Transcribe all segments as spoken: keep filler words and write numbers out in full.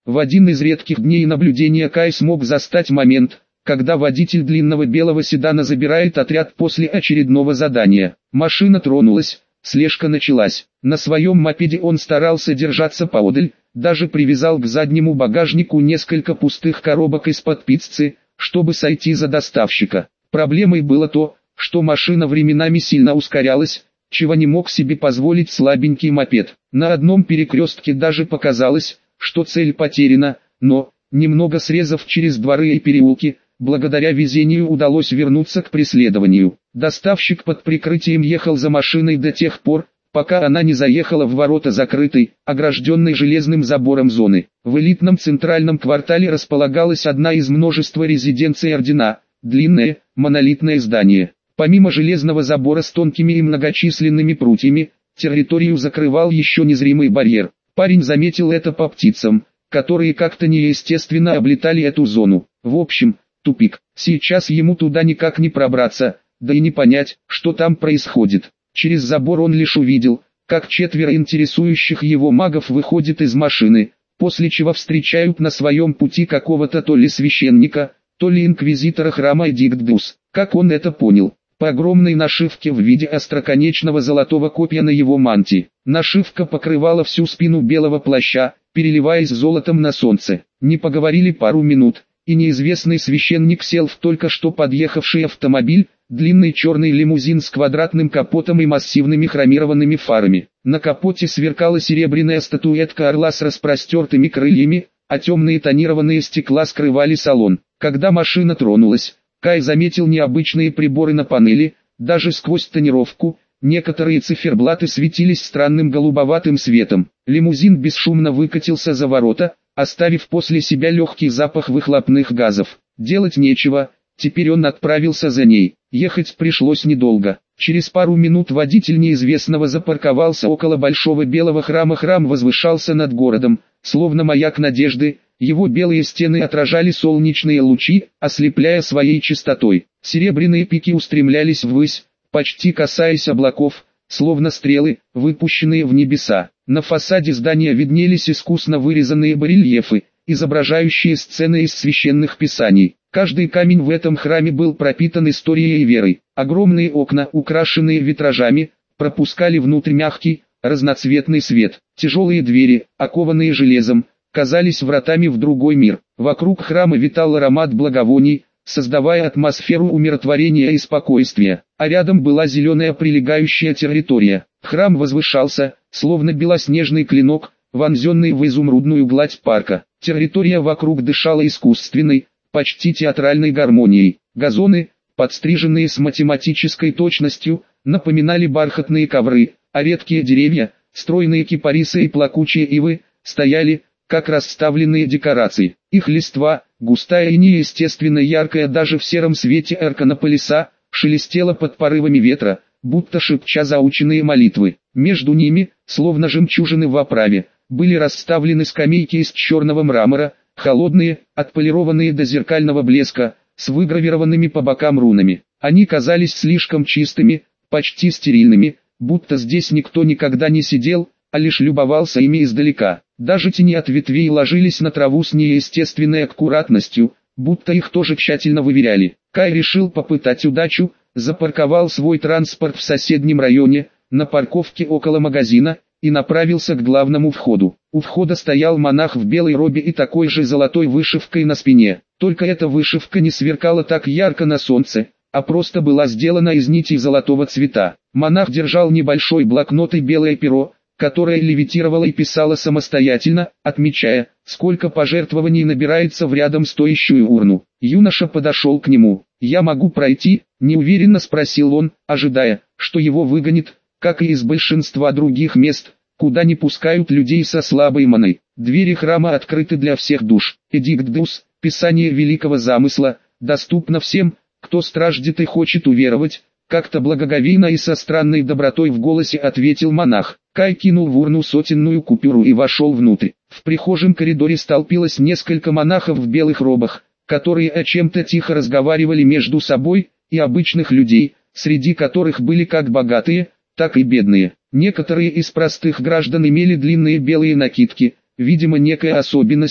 В один из редких дней наблюдения Кай смог застать момент, когда водитель длинного белого седана забирает отряд после очередного задания. Машина тронулась, слежка началась. На своем мопеде он старался держаться поодаль, даже привязал к заднему багажнику несколько пустых коробок из-под пиццы, чтобы сойти за доставщика. Проблемой было то, что машина временами сильно ускорялась, чего не мог себе позволить слабенький мопед. На одном перекрестке даже показалось, что цель потеряна, но, немного срезав через дворы и переулки, благодаря везению удалось вернуться к преследованию. Доставщик под прикрытием ехал за машиной до тех пор, пока она не заехала в ворота закрытой, огражденной железным забором зоны. В элитном центральном квартале располагалась одна из множества резиденций ордена, длинное, монолитное здание. Помимо железного забора с тонкими и многочисленными прутьями, территорию закрывал еще незримый барьер. Парень заметил это по птицам, которые как-то неестественно облетали эту зону. В общем, тупик. Сейчас ему туда никак не пробраться, да и не понять, что там происходит. Через забор он лишь увидел, как четверо интересующих его магов выходят из машины, после чего встречают на своем пути какого-то то ли священника, то ли инквизитора храма Эдикт-Дус. Как он это понял? По огромной нашивке в виде остроконечного золотого копья на его мантии. Нашивка покрывала всю спину белого плаща, переливаясь золотом на солнце. Не поговорили пару минут, и неизвестный священник сел в только что подъехавший автомобиль, длинный черный лимузин с квадратным капотом и массивными хромированными фарами. На капоте сверкала серебряная статуэтка орла с распростертыми крыльями, а темные тонированные стекла скрывали салон. Когда машина тронулась, Кай заметил необычные приборы на панели, даже сквозь тонировку, некоторые циферблаты светились странным голубоватым светом. Лимузин бесшумно выкатился за ворота, оставив после себя легкий запах выхлопных газов. Делать нечего, теперь он отправился за ней. Ехать пришлось недолго. Через пару минут водитель неизвестного запарковался около большого белого храма. Храм возвышался над городом, словно маяк надежды. Его белые стены отражали солнечные лучи, ослепляя своей чистотой. Серебряные пики устремлялись ввысь, почти касаясь облаков, словно стрелы, выпущенные в небеса. На фасаде здания виднелись искусно вырезанные барельефы, изображающие сцены из священных писаний. Каждый камень в этом храме был пропитан историей и верой. Огромные окна, украшенные витражами, пропускали внутрь мягкий, разноцветный свет. Тяжелые двери, окованные железом, казались вратами в другой мир. Вокруг храма витал аромат благовоний, создавая атмосферу умиротворения и спокойствия. А рядом была зеленая прилегающая территория. Храм возвышался, словно белоснежный клинок, вонзенный в изумрудную гладь парка. Территория вокруг дышала искусственной, почти театральной гармонией. Газоны, подстриженные с математической точностью, напоминали бархатные ковры, а редкие деревья, стройные кипарисы и плакучие ивы, стояли, как расставленные декорации. Их листва, густая и неестественно яркая даже в сером свете Эрканополиса, шелестела под порывами ветра, будто шепча заученные молитвы. Между ними, словно жемчужины в оправе, были расставлены скамейки из черного мрамора, холодные, отполированные до зеркального блеска, с выгравированными по бокам рунами. Они казались слишком чистыми, почти стерильными, будто здесь никто никогда не сидел, а лишь любовался ими издалека. Даже тени от ветвей ложились на траву с неестественной аккуратностью, будто их тоже тщательно выверяли. Кай решил попытать удачу, запарковал свой транспорт в соседнем районе, на парковке около магазина, и направился к главному входу. У входа стоял монах в белой робе и такой же золотой вышивкой на спине. Только эта вышивка не сверкала так ярко на солнце, а просто была сделана из нитей золотого цвета. Монах держал небольшой блокнот и белое перо, которое левитировало и писало самостоятельно, отмечая, сколько пожертвований набирается в рядом стоящую урну. Юноша подошел к нему. «Я могу пройти?» – неуверенно спросил он, ожидая, что его выгонят, как и из большинства других мест, куда не пускают людей со слабой маной. Двери храма открыты для всех душ. Эдикт-Дус, Писание великого замысла, доступно всем, кто страждет и хочет уверовать. Как-то благоговейно и со странной добротой в голосе ответил монах. Кай кинул в урну сотенную купюру и вошел внутрь. В прихожем коридоре столпилось несколько монахов в белых робах, которые о чем-то тихо разговаривали между собой, и обычных людей, среди которых были как богатые, так и бедные. Некоторые из простых граждан имели длинные белые накидки, видимо некая особенность,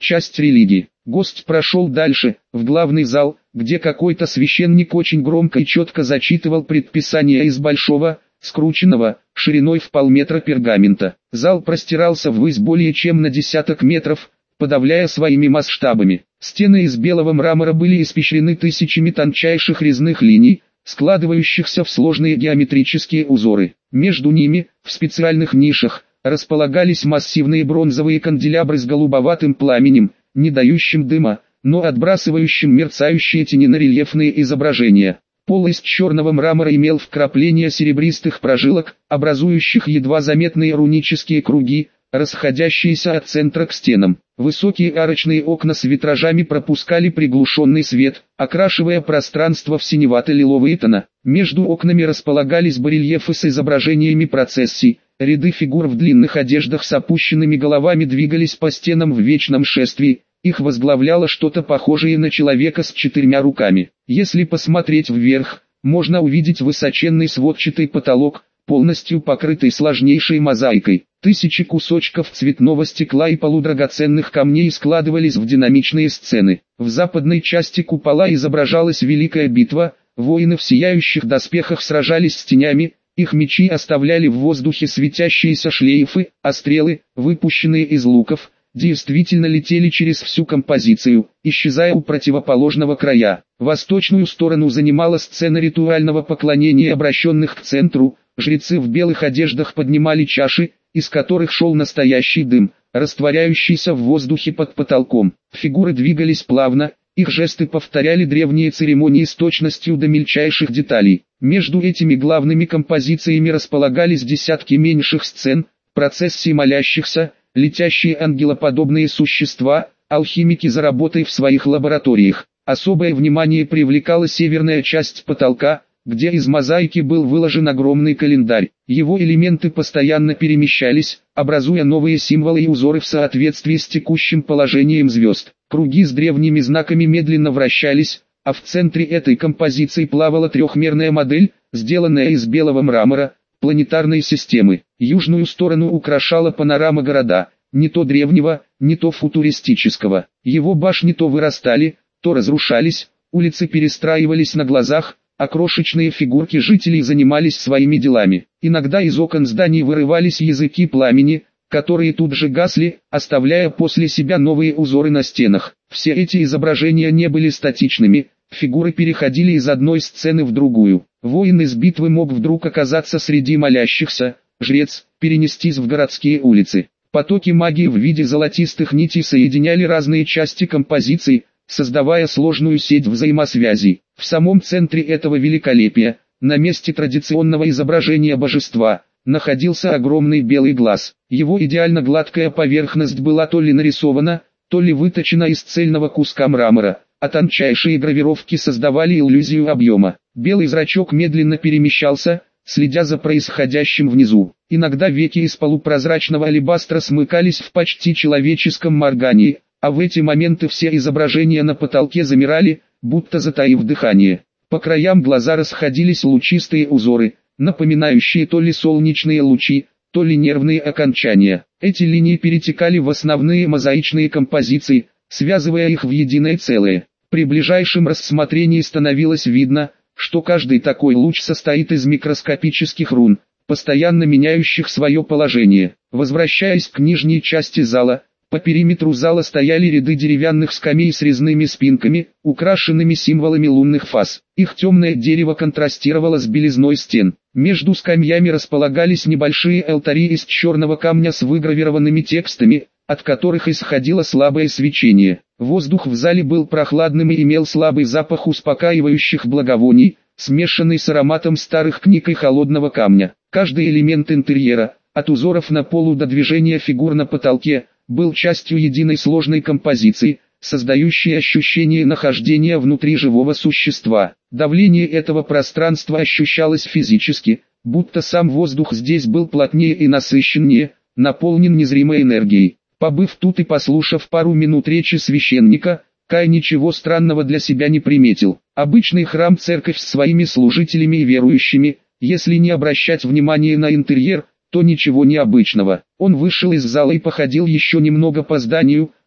часть религии. Гость прошел дальше, в главный зал, где какой-то священник очень громко и четко зачитывал предписания из большого, скрученного, шириной в полметра пергамента. Зал простирался ввысь более чем на десяток метров, подавляя своими масштабами. Стены из белого мрамора были испещрены тысячами тончайших резных линий, складывающихся в сложные геометрические узоры. Между ними, в специальных нишах, располагались массивные бронзовые канделябры с голубоватым пламенем, не дающим дыма, но отбрасывающим мерцающие тени на рельефные изображения. Пол из черного мрамора имел вкрапления серебристых прожилок, образующих едва заметные рунические круги, расходящиеся от центра к стенам. Высокие арочные окна с витражами пропускали приглушенный свет, окрашивая пространство в синевато-лиловые тона. Между окнами располагались барельефы с изображениями процессий. Ряды фигур в длинных одеждах с опущенными головами двигались по стенам в вечном шествии, их возглавляло что-то похожее на человека с четырьмя руками. Если посмотреть вверх, можно увидеть высоченный сводчатый потолок, полностью покрытый сложнейшей мозаикой. Тысячи кусочков цветного стекла и полудрагоценных камней складывались в динамичные сцены. В западной части купола изображалась великая битва, воины в сияющих доспехах сражались с тенями, их мечи оставляли в воздухе светящиеся шлейфы, а стрелы, выпущенные из луков, действительно летели через всю композицию, исчезая у противоположного края. Восточную сторону занимала сцена ритуального поклонения обращенных к центру, жрецы в белых одеждах поднимали чаши, из которых шел настоящий дым, растворяющийся в воздухе под потолком. Фигуры двигались плавно, их жесты повторяли древние церемонии с точностью до мельчайших деталей. Между этими главными композициями располагались десятки меньших сцен, процессии молящихся, летящие ангелоподобные существа, алхимики за работой в своих лабораториях. Особое внимание привлекала северная часть потолка, где из мозаики был выложен огромный календарь. Его элементы постоянно перемещались, образуя новые символы и узоры в соответствии с текущим положением звезд. Круги с древними знаками медленно вращались, а в центре этой композиции плавала трехмерная модель, сделанная из белого мрамора, планетарной системы. Южную сторону украшала панорама города, не то древнего, не то футуристического. Его башни то вырастали, то разрушались, улицы перестраивались на глазах, а крошечные фигурки жителей занимались своими делами. Иногда из окон зданий вырывались языки пламени, которые тут же гасли, оставляя после себя новые узоры на стенах. Все эти изображения не были статичными, фигуры переходили из одной сцены в другую. Воин из битвы мог вдруг оказаться среди молящихся, жрец, перенестись в городские улицы. Потоки магии в виде золотистых нитей соединяли разные части композиции, создавая сложную сеть взаимосвязей. В самом центре этого великолепия, на месте традиционного изображения божества, находился огромный белый глаз. Его идеально гладкая поверхность была то ли нарисована, то ли выточена из цельного куска мрамора, а тончайшие гравировки создавали иллюзию объема. Белый зрачок медленно перемещался, следя за происходящим внизу. Иногда веки из полупрозрачного алебастра смыкались в почти человеческом моргании, а в эти моменты все изображения на потолке замирали, будто затаив дыхание. По краям глаза расходились лучистые узоры, напоминающие то ли солнечные лучи, то ли нервные окончания. Эти линии перетекали в основные мозаичные композиции, связывая их в единое целое. При ближайшем рассмотрении становилось видно, что каждый такой луч состоит из микроскопических рун, постоянно меняющих свое положение. Возвращаясь к нижней части зала, по периметру зала стояли ряды деревянных скамей с резными спинками, украшенными символами лунных фаз. Их темное дерево контрастировало с белизной стен. Между скамьями располагались небольшие алтари из черного камня с выгравированными текстами, от которых исходило слабое свечение. Воздух в зале был прохладным и имел слабый запах успокаивающих благовоний, смешанный с ароматом старых книг и холодного камня. Каждый элемент интерьера, от узоров на полу до движения фигур на потолке, был частью единой сложной композиции, создающей ощущение нахождения внутри живого существа. Давление этого пространства ощущалось физически, будто сам воздух здесь был плотнее и насыщеннее, наполнен незримой энергией. Побыв тут и послушав пару минут речи священника, Кай ничего странного для себя не приметил. Обычный храм-церковь с своими служителями и верующими, если не обращать внимания на интерьер, то ничего необычного. Он вышел из зала и походил еще немного по зданию,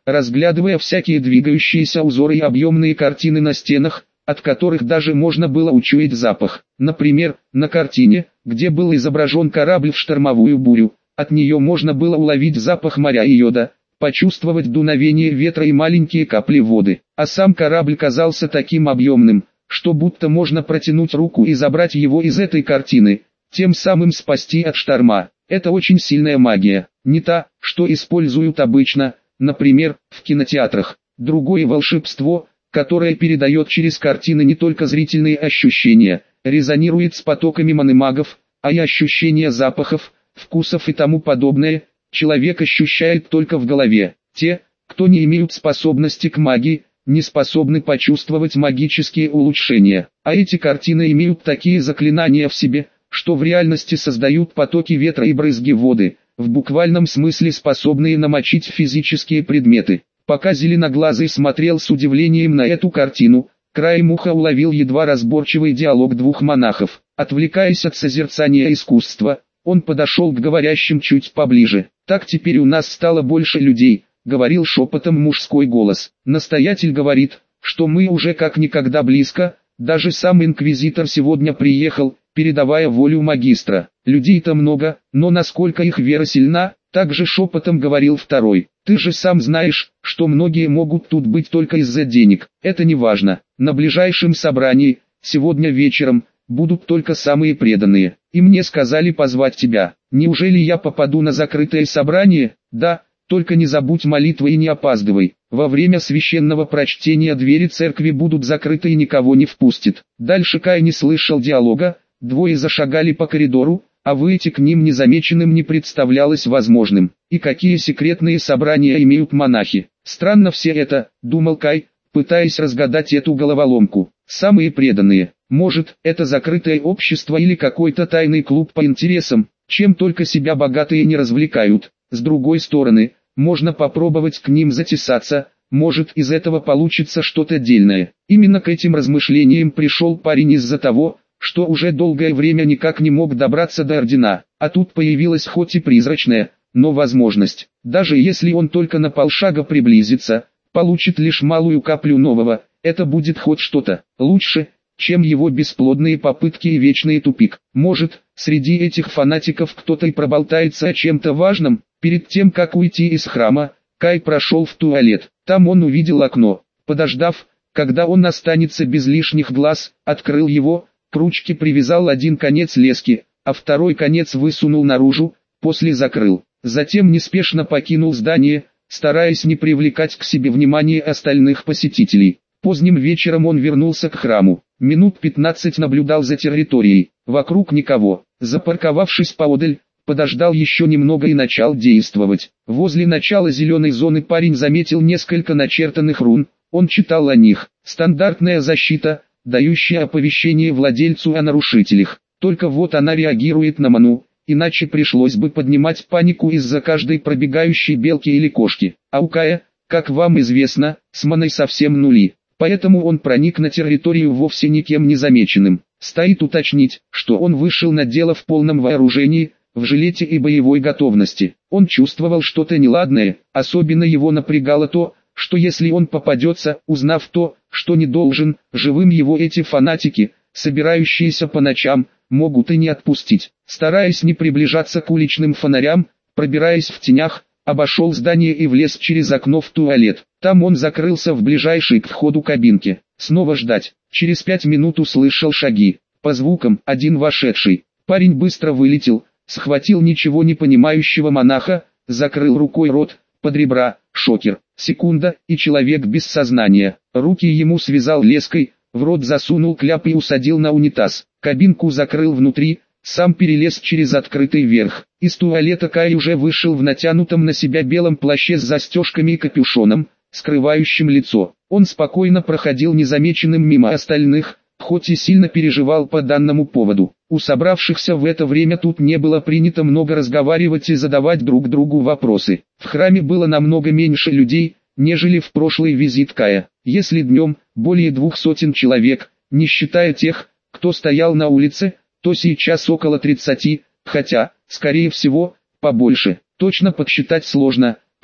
разглядывая всякие двигающиеся узоры и объемные картины на стенах, от которых даже можно было учуять запах. Например, на картине, где был изображен корабль в штормовую бурю, от нее можно было уловить запах моря и йода, почувствовать дуновение ветра и маленькие капли воды. А сам корабль казался таким объемным, что будто можно протянуть руку и забрать его из этой картины, тем самым спасти от шторма. Это очень сильная магия, не та, что используют обычно, например, в кинотеатрах. Другое волшебство, которое передает через картины не только зрительные ощущения, резонирует с потоками манемагов, а и ощущения запахов, вкусов и тому подобное, человек ощущает только в голове. Те, кто не имеют способности к магии, не способны почувствовать магические улучшения. А эти картины имеют такие заклинания в себе, что в реальности создают потоки ветра и брызги воды, в буквальном смысле способные намочить физические предметы. Пока Зеленоглазый смотрел с удивлением на эту картину, краем уха уловил едва разборчивый диалог двух монахов. Отвлекаясь от созерцания искусства, он подошел к говорящим чуть поближе. «Так теперь у нас стало больше людей», — говорил шепотом мужской голос. «Настоятель говорит, что мы уже как никогда близко, даже сам инквизитор сегодня приехал, передавая волю магистра. Людей-то много, но насколько их вера сильна?» Также шепотом говорил второй. «Ты же сам знаешь, что многие могут тут быть только из-за денег. Это не важно. На ближайшем собрании, сегодня вечером, будут только самые преданные. И мне сказали позвать тебя. Неужели я попаду на закрытое собрание? Да, только не забудь молитвы и не опаздывай. Во время священного прочтения двери церкви будут закрыты и никого не впустит». Дальше Кай не слышал диалога, двое зашагали по коридору, а выйти к ним незамеченным не представлялось возможным. И какие секретные собрания имеют монахи? Странно все это, думал Кай, пытаясь разгадать эту головоломку. Самые преданные. Может, это закрытое общество или какой-то тайный клуб по интересам, чем только себя богатые не развлекают. С другой стороны, можно попробовать к ним затесаться, может из этого получится что-то дельное. Именно к этим размышлениям пришел парень из-за того, что уже долгое время никак не мог добраться до ордена, а тут появилась хоть и призрачная, но возможность. Даже если он только на полшага приблизится, получит лишь малую каплю нового, это будет хоть что-то. Лучше, чем его бесплодные попытки и вечный тупик. Может, среди этих фанатиков кто-то и проболтается о чем-то важном. Перед тем как уйти из храма, Кай прошел в туалет. Там он увидел окно. Подождав, когда он останется без лишних глаз, открыл его, к ручке привязал один конец лески, а второй конец высунул наружу, после закрыл. Затем неспешно покинул здание, стараясь не привлекать к себе внимание остальных посетителей. Поздним вечером он вернулся к храму. Минут пятнадцать наблюдал за территорией. Вокруг никого. Запарковавшись поодаль, подождал еще немного и начал действовать. Возле начала зеленой зоны парень заметил несколько начертанных рун. Он читал о них. Стандартная защита, дающая оповещение владельцу о нарушителях. Только вот она реагирует на ману, иначе пришлось бы поднимать панику из-за каждой пробегающей белки или кошки. А у Кая, как вам известно, с маной совсем нули. Поэтому он проник на территорию вовсе никем не замеченным. Стоит уточнить, что он вышел на дело в полном вооружении, в жилете и боевой готовности. Он чувствовал что-то неладное, особенно его напрягало то, что если он попадется, узнав то, что не должен, живым его эти фанатики, собирающиеся по ночам, могут и не отпустить. Стараясь не приближаться к уличным фонарям, пробираясь в тенях, обошел здание и влез через окно в туалет. Там он закрылся в ближайшей к входу кабинке. Снова ждать. Через пять минут услышал шаги. По звукам, один вошедший. Парень быстро вылетел, схватил ничего не понимающего монаха, закрыл рукой рот, под ребра, шокер. Секунда, и человек без сознания. Руки ему связал леской, в рот засунул кляп и усадил на унитаз. Кабинку закрыл внутри, сам перелез через открытый верх. Из туалета Кай уже вышел в натянутом на себя белом плаще с застежками и капюшоном, скрывающим лицо. Он спокойно проходил незамеченным мимо остальных, хоть и сильно переживал по данному поводу. У собравшихся в это время тут не было принято много разговаривать и задавать друг другу вопросы. В храме было намного меньше людей, нежели в прошлый визит Кая. Если днем более двух сотен человек, не считая тех, кто стоял на улице, то сейчас около тридцати, хотя, скорее всего, побольше. Точно подсчитать сложно,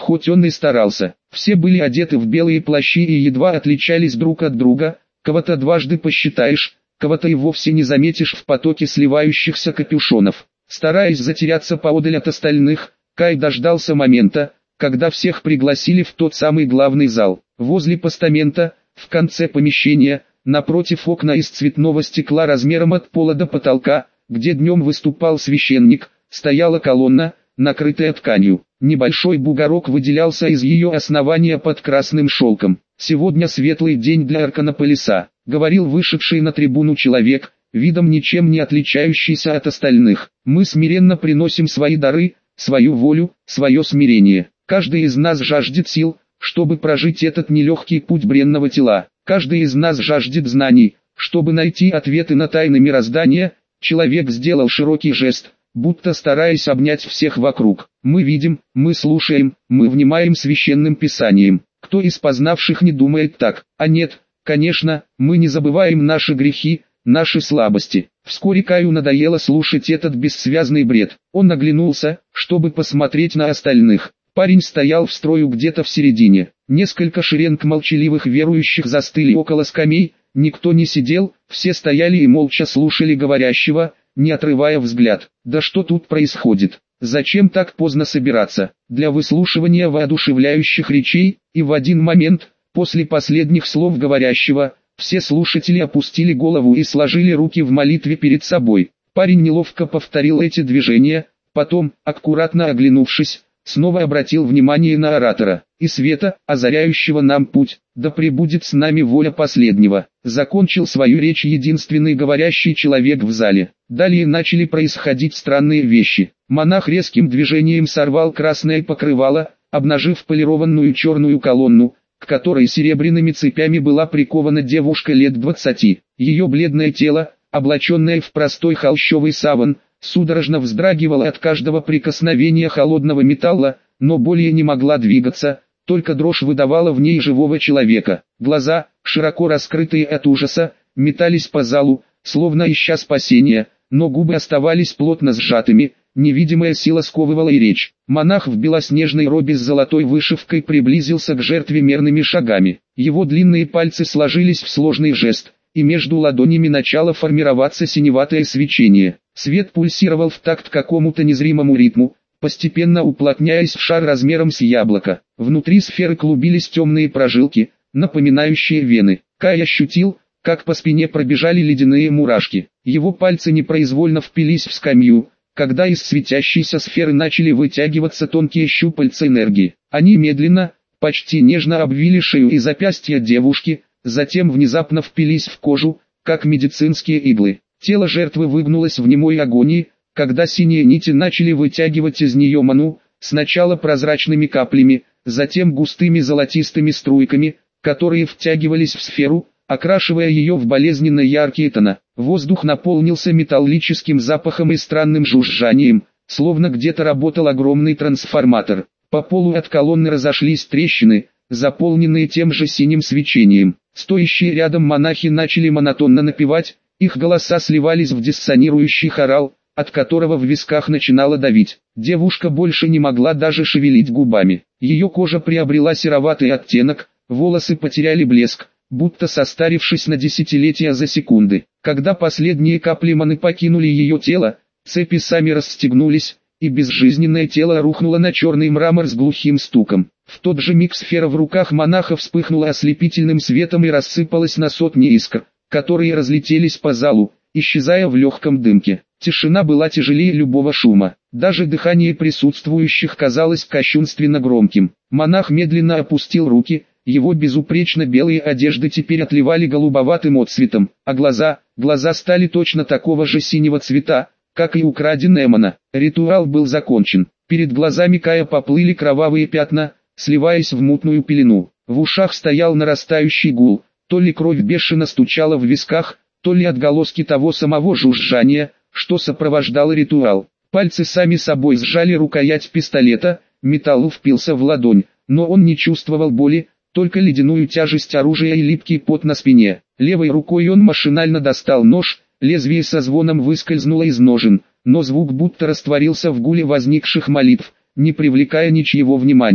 хоть он и старался. Все были одеты в белые плащи и едва отличались друг от друга, кого-то дважды посчитаешь, кого-то и вовсе не заметишь в потоке сливающихся капюшонов. Стараясь затеряться поодаль от остальных, Кай дождался момента, когда всех пригласили в тот самый главный зал. Возле постамента, в конце помещения, напротив окна из цветного стекла размером от пола до потолка, где днем выступал священник, стояла колонна, накрытая тканью. Небольшой бугорок выделялся из ее основания под красным шелком. «Сегодня светлый день для Арканополиса», — говорил вышедший на трибуну человек, видом ничем не отличающийся от остальных. «Мы смиренно приносим свои дары, свою волю, свое смирение. Каждый из нас жаждет сил, чтобы прожить этот нелегкий путь бренного тела. Каждый из нас жаждет знаний, чтобы найти ответы на тайны мироздания». Человек сделал широкий жест, будто стараясь обнять всех вокруг. «Мы видим, мы слушаем, мы внимаем священным писанием. Кто из познавших не думает так? А нет, конечно, мы не забываем наши грехи, наши слабости». Вскоре Каю надоело слушать этот бессвязный бред. Он оглянулся, чтобы посмотреть на остальных. Парень стоял в строю где-то в середине. Несколько шеренг молчаливых верующих застыли около скамей, никто не сидел, все стояли и молча слушали говорящего, не отрывая взгляд. «Да что тут происходит? Зачем так поздно собираться?» Для выслушивания воодушевляющих речей, и в один момент, после последних слов говорящего, все слушатели опустили голову и сложили руки в молитве перед собой. Парень неловко повторил эти движения, потом, аккуратно оглянувшись, снова обратил внимание на оратора. «И света, озаряющего нам путь, да пребудет с нами воля последнего», закончил свою речь единственный говорящий человек в зале. Далее начали происходить странные вещи. Монах резким движением сорвал красное покрывало, обнажив полированную черную колонну, к которой серебряными цепями была прикована девушка лет двадцати. Ее бледное тело, облаченное в простой холщовый саван, судорожно вздрагивала от каждого прикосновения холодного металла, но более не могла двигаться, только дрожь выдавала в ней живого человека. Глаза, широко раскрытые от ужаса, метались по залу, словно ища спасения, но губы оставались плотно сжатыми, невидимая сила сковывала и речь. Монах в белоснежной робе с золотой вышивкой приблизился к жертве мерными шагами. Его длинные пальцы сложились в сложный жест, и между ладонями начало формироваться синеватое свечение. Свет пульсировал в такт какому-то незримому ритму, постепенно уплотняясь в шар размером с яблоко. Внутри сферы клубились темные прожилки, напоминающие вены. Кай ощутил, как по спине пробежали ледяные мурашки. Его пальцы непроизвольно впились в скамью, когда из светящейся сферы начали вытягиваться тонкие щупальца энергии. Они медленно, почти нежно обвили шею и запястья девушки, затем внезапно впились в кожу, как медицинские иглы. Тело жертвы выгнулось в немой агонии, когда синие нити начали вытягивать из нее ману, сначала прозрачными каплями, затем густыми золотистыми струйками, которые втягивались в сферу, окрашивая ее в болезненно яркие тона. Воздух наполнился металлическим запахом и странным жужжанием, словно где-то работал огромный трансформатор. По полу от колонны разошлись трещины, заполненные тем же синим свечением. Стоящие рядом монахи начали монотонно напевать, их голоса сливались в диссонирующий хорал, от которого в висках начинало давить. Девушка больше не могла даже шевелить губами. Ее кожа приобрела сероватый оттенок, волосы потеряли блеск, будто состарившись на десятилетия за секунды. Когда последние капли маны покинули ее тело, цепи сами расстегнулись, и безжизненное тело рухнуло на черный мрамор с глухим стуком. В тот же миг сфера в руках монаха вспыхнула ослепительным светом и рассыпалась на сотни искр, которые разлетелись по залу, исчезая в легком дымке. Тишина была тяжелее любого шума. Даже дыхание присутствующих казалось кощунственно громким. Монах медленно опустил руки, его безупречно белые одежды теперь отливали голубоватым отцветом, а глаза, глаза стали точно такого же синего цвета, как и украденная мана. Ритуал был закончен. Перед глазами Кая поплыли кровавые пятна, сливаясь в мутную пелену. В ушах стоял нарастающий гул, то ли кровь бешено стучала в висках, то ли отголоски того самого жужжания, что сопровождало ритуал. Пальцы сами собой сжали рукоять пистолета, металл впился в ладонь, но он не чувствовал боли, только ледяную тяжесть оружия и липкий пот на спине. Левой рукой он машинально достал нож, лезвие со звоном выскользнуло из ножен, но звук будто растворился в гуле возникших молитв, не привлекая ничьего внимания.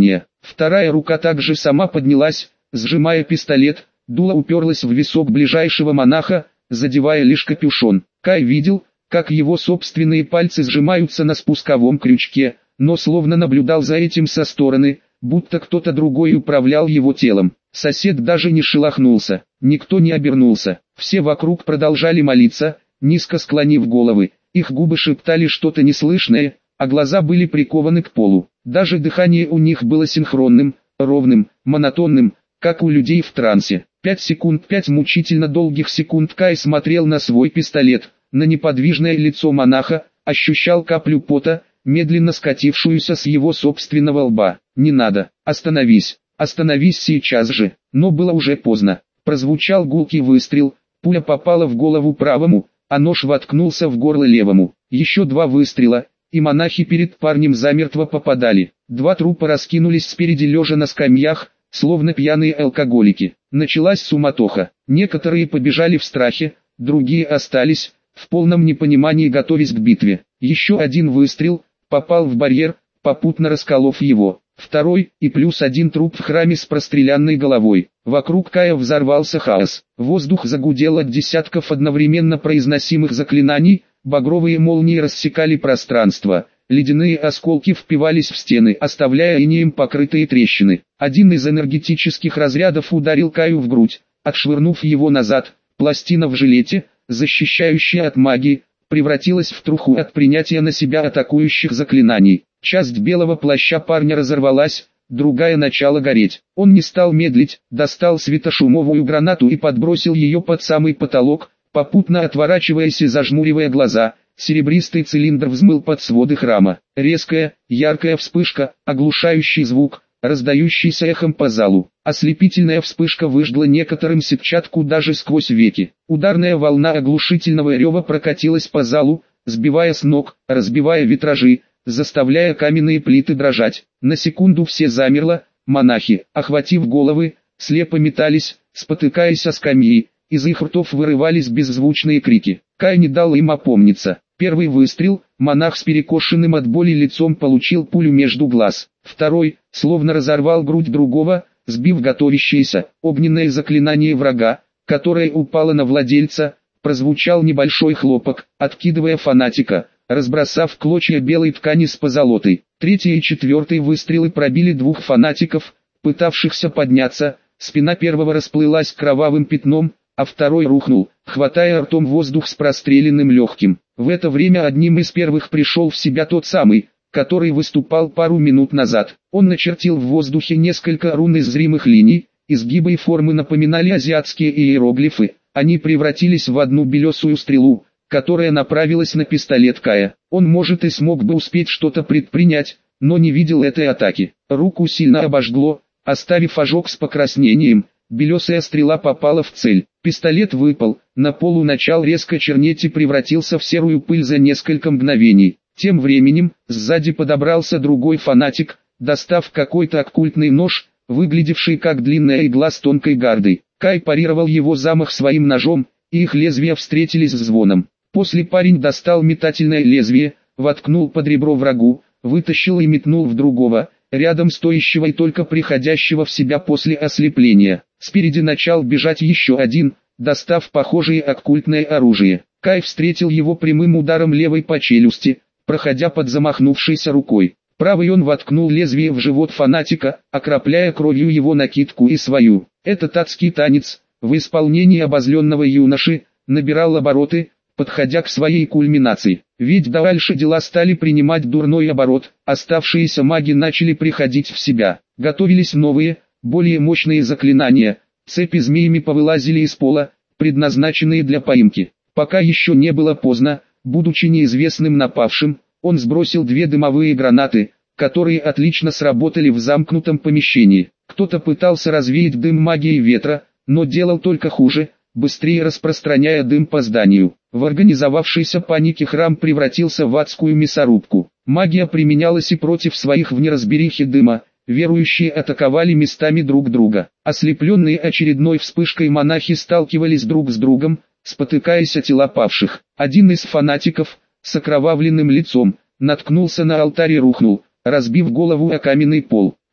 Вторая рука также сама поднялась, сжимая пистолет, дуло уперлось в висок ближайшего монаха, задевая лишь капюшон. Кай видел, как его собственные пальцы сжимаются на спусковом крючке, но словно наблюдал за этим со стороны, будто кто-то другой управлял его телом. Сосед даже не шелохнулся, никто не обернулся, все вокруг продолжали молиться, низко склонив головы, их губы шептали что-то неслышное, а глаза были прикованы к полу. Даже дыхание у них было синхронным, ровным, монотонным, как у людей в трансе. Пять секунд, пять мучительно долгих секунд Кай смотрел на свой пистолет, на неподвижное лицо монаха, ощущал каплю пота, медленно скатившуюся с его собственного лба. «Не надо, остановись, остановись сейчас же!» Но было уже поздно. Прозвучал гулкий выстрел, пуля попала в голову правому, а нож воткнулся в горло левому. Еще два выстрела, и монахи перед парнем замертво попадали. Два трупа раскинулись спереди лежа на скамьях, словно пьяные алкоголики. Началась суматоха. Некоторые побежали в страхе, другие остались, в полном непонимании готовясь к битве. Еще один выстрел, попал в барьер, попутно расколов его. Второй, и плюс один труп в храме с прострелянной головой. Вокруг Кая взорвался хаос. Воздух загудел от десятков одновременно произносимых заклинаний, багровые молнии рассекали пространство, ледяные осколки впивались в стены, оставляя инеем покрытые трещины. Один из энергетических разрядов ударил Каю в грудь, отшвырнув его назад. Пластина в жилете, защищающая от магии, превратилась в труху от принятия на себя атакующих заклинаний. Часть белого плаща парня разорвалась, другая начала гореть. Он не стал медлить, достал светошумовую гранату и подбросил ее под самый потолок, попутно отворачиваясь и зажмуривая глаза. Серебристый цилиндр взмыл под своды храма. Резкая, яркая вспышка, оглушающий звук, раздающийся эхом по залу. Ослепительная вспышка выжгла некоторым сетчатку даже сквозь веки. Ударная волна оглушительного рева прокатилась по залу, сбивая с ног, разбивая витражи, заставляя каменные плиты дрожать. На секунду все замерло, монахи, охватив головы, слепо метались, спотыкаясь о скамьи, из их ртов вырывались беззвучные крики. Кай не дал им опомниться. Первый выстрел, монах с перекошенным от боли лицом получил пулю между глаз. Второй, словно разорвал грудь другого, сбив готовящееся, огненное заклинание врага, которое упало на владельца, прозвучал небольшой хлопок, откидывая фанатика, разбросав в клочья белой ткани с позолотой. Третий и четвертый выстрелы пробили двух фанатиков, пытавшихся подняться, спина первого расплылась кровавым пятном, а второй рухнул, хватая ртом воздух с простреленным легким. В это время одним из первых пришел в себя тот самый, который выступал пару минут назад. Он начертил в воздухе несколько рун из зримых линий, изгибы и формы напоминали азиатские иероглифы, они превратились в одну белесую стрелу, которая направилась на пистолет Кая. Он может и смог бы успеть что-то предпринять, но не видел этой атаки. Руку сильно обожгло, оставив ожог с покраснением. Белесая стрела попала в цель. Пистолет выпал, на полу начал резко чернеть и превратился в серую пыль за несколько мгновений. Тем временем, сзади подобрался другой фанатик, достав какой-то оккультный нож, выглядевший как длинная игла с тонкой гардой. Кай парировал его замах своим ножом, и их лезвия встретились с звоном. После парень достал метательное лезвие, воткнул под ребро врагу, вытащил и метнул в другого, рядом стоящего и только приходящего в себя после ослепления. Спереди начал бежать еще один, достав похожее оккультное оружие. Кай встретил его прямым ударом левой по челюсти, проходя под замахнувшейся рукой. Правой он воткнул лезвие в живот фанатика, окропляя кровью его накидку и свою. Этот адский танец, в исполнении обозленного юноши, набирал обороты, подходя к своей кульминации. Ведь дальше дела стали принимать дурной оборот, оставшиеся маги начали приходить в себя. Готовились новые, более мощные заклинания, цепи змеями повылазили из пола, предназначенные для поимки. Пока еще не было поздно, будучи неизвестным напавшим, он сбросил две дымовые гранаты, которые отлично сработали в замкнутом помещении. Кто-то пытался развеять дым магией ветра, но делал только хуже, быстрее распространяя дым по зданию. В организовавшейся панике храм превратился в адскую мясорубку. Магия применялась и против своих в неразберихе дыма, верующие атаковали местами друг друга. Ослепленные очередной вспышкой монахи сталкивались друг с другом, спотыкаясь о тела павших. Один из фанатиков, с окровавленным лицом, наткнулся на алтарь и рухнул, разбив голову о каменный пол.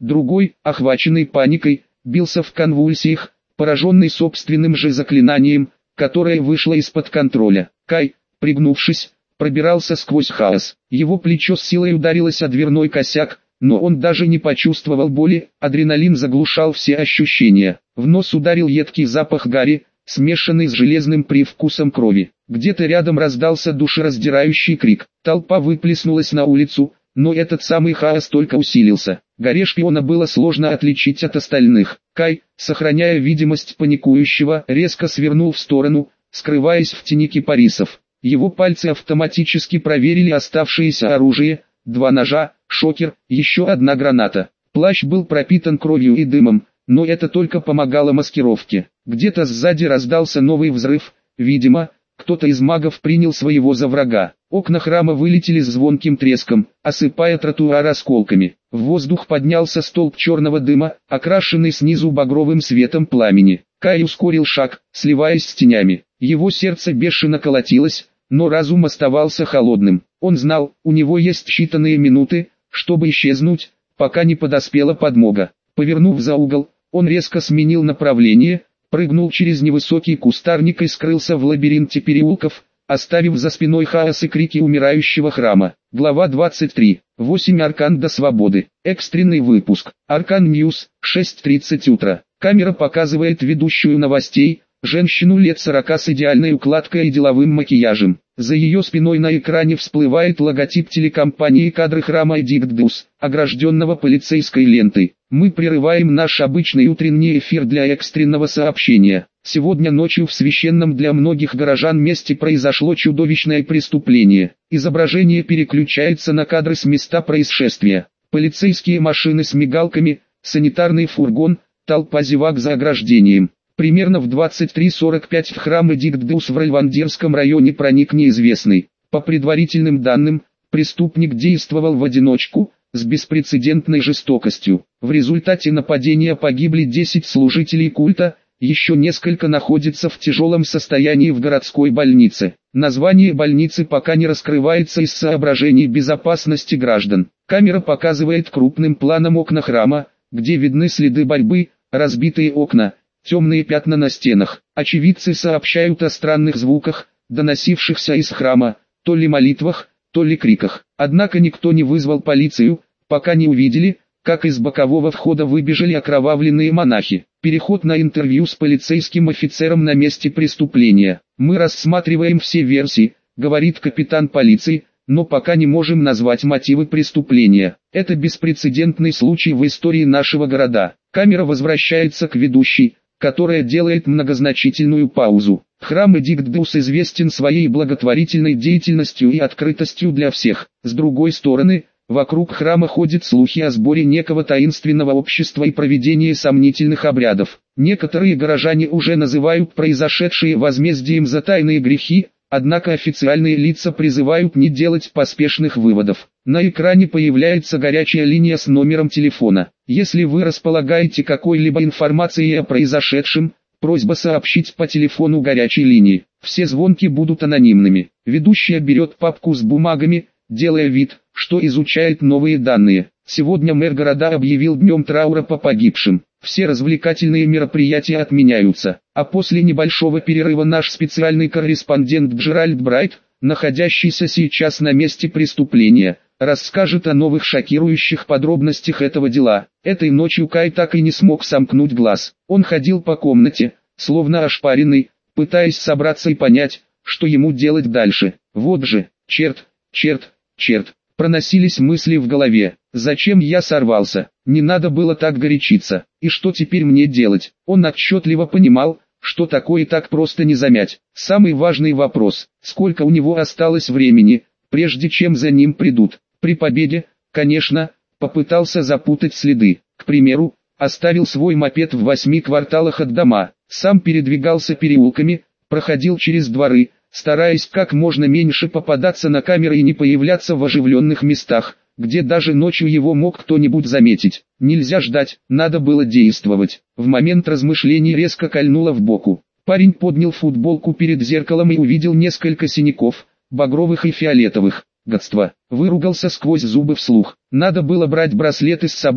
Другой, охваченный паникой, бился в конвульсиях, пораженный собственным же заклинанием, которое вышло из-под контроля. Кай, пригнувшись, пробирался сквозь хаос. Его плечо с силой ударилось о дверной косяк, но он даже не почувствовал боли, адреналин заглушал все ощущения. В нос ударил едкий запах гари, смешанный с железным привкусом крови. Где-то рядом раздался душераздирающий крик. Толпа выплеснулась на улицу, но этот самый хаос только усилился. Горе шпиона было сложно отличить от остальных. Кай, сохраняя видимость паникующего, резко свернул в сторону, скрываясь в тени кипарисов. Его пальцы автоматически проверили оставшееся оружие: два ножа, шокер, еще одна граната. Плащ был пропитан кровью и дымом, но это только помогало маскировке. Где-то сзади раздался новый взрыв, видимо, кто-то из магов принял своего за врага. Окна храма вылетели с звонким треском, осыпая тротуар осколками. В воздух поднялся столб черного дыма, окрашенный снизу багровым светом пламени. Кай ускорил шаг, сливаясь с тенями. Его сердце бешено колотилось, но разум оставался холодным. Он знал, у него есть считанные минуты, чтобы исчезнуть, пока не подоспела подмога. Повернув за угол, он резко сменил направление, прыгнул через невысокий кустарник и скрылся в лабиринте переулков, оставив за спиной хаос и крики умирающего храма. Глава двадцать три. восемь Аркан до свободы. Экстренный выпуск. Аркан Ньюс, шесть тридцать утра. Камера показывает ведущую новостей, женщину лет сорока с идеальной укладкой и деловым макияжем. За ее спиной на экране всплывает логотип телекомпании «Кадры храма Эдикт-Дус», огражденного полицейской лентой. Мы прерываем наш обычный утренний эфир для экстренного сообщения. Сегодня ночью в священном для многих горожан месте произошло чудовищное преступление. Изображение переключается на кадры с места происшествия. Полицейские машины с мигалками, санитарный фургон, толпа зевак за ограждением. Примерно в двадцать три сорок пять в храм Эдикт-Дус в Ральвандерском районе проник неизвестный. По предварительным данным, преступник действовал в одиночку, с беспрецедентной жестокостью. В результате нападения погибли десять служителей культа, еще несколько находятся в тяжелом состоянии в городской больнице. Название больницы пока не раскрывается из соображений безопасности граждан. Камера показывает крупным планом окна храма, где видны следы борьбы, разбитые окна, темные пятна на стенах. Очевидцы сообщают о странных звуках, доносившихся из храма, то ли молитвах, то ли криках. Однако никто не вызвал полицию, пока не увидели, как из бокового входа выбежали окровавленные монахи. Переход на интервью с полицейским офицером на месте преступления. «Мы рассматриваем все версии», — говорит капитан полиции, «но пока не можем назвать мотивы преступления. Это беспрецедентный случай в истории нашего города». Камера возвращается к ведущей, которая делает многозначительную паузу. Храм Эдикт-Дус известен своей благотворительной деятельностью и открытостью для всех. С другой стороны, вокруг храма ходят слухи о сборе некого таинственного общества и проведении сомнительных обрядов. Некоторые горожане уже называют произошедшее возмездием за тайные грехи, однако официальные лица призывают не делать поспешных выводов. На экране появляется горячая линия с номером телефона. Если вы располагаете какой-либо информацией о произошедшем, просьба сообщить по телефону горячей линии. Все звонки будут анонимными. Ведущая берет папку с бумагами, делая вид, что изучает новые данные. Сегодня мэр города объявил днем траура по погибшим. Все развлекательные мероприятия отменяются. А после небольшого перерыва наш специальный корреспондент Джеральд Брайт, находящийся сейчас на месте преступления, расскажет о новых шокирующих подробностях этого дела. Этой ночью Кай так и не смог сомкнуть глаз. Он ходил по комнате, словно ошпаренный, пытаясь собраться и понять, что ему делать дальше. Вот же, черт, черт, черт. Проносились мысли в голове. Зачем я сорвался? Не надо было так горячиться. И что теперь мне делать? Он отчетливо понимал, что такое так просто не замять. Самый важный вопрос: сколько у него осталось времени, прежде чем за ним придут? При победе, конечно, попытался запутать следы. К примеру, оставил свой мопед в восьми кварталах от дома, сам передвигался переулками, проходил через дворы, стараясь как можно меньше попадаться на камеры и не появляться в оживленных местах, где даже ночью его мог кто-нибудь заметить. Нельзя ждать, надо было действовать. В момент размышлений резко кольнуло в боку. Парень поднял футболку перед зеркалом и увидел несколько синяков, багровых и фиолетовых. Гадство. Выругался сквозь зубы вслух. Надо было брать браслеты с собой,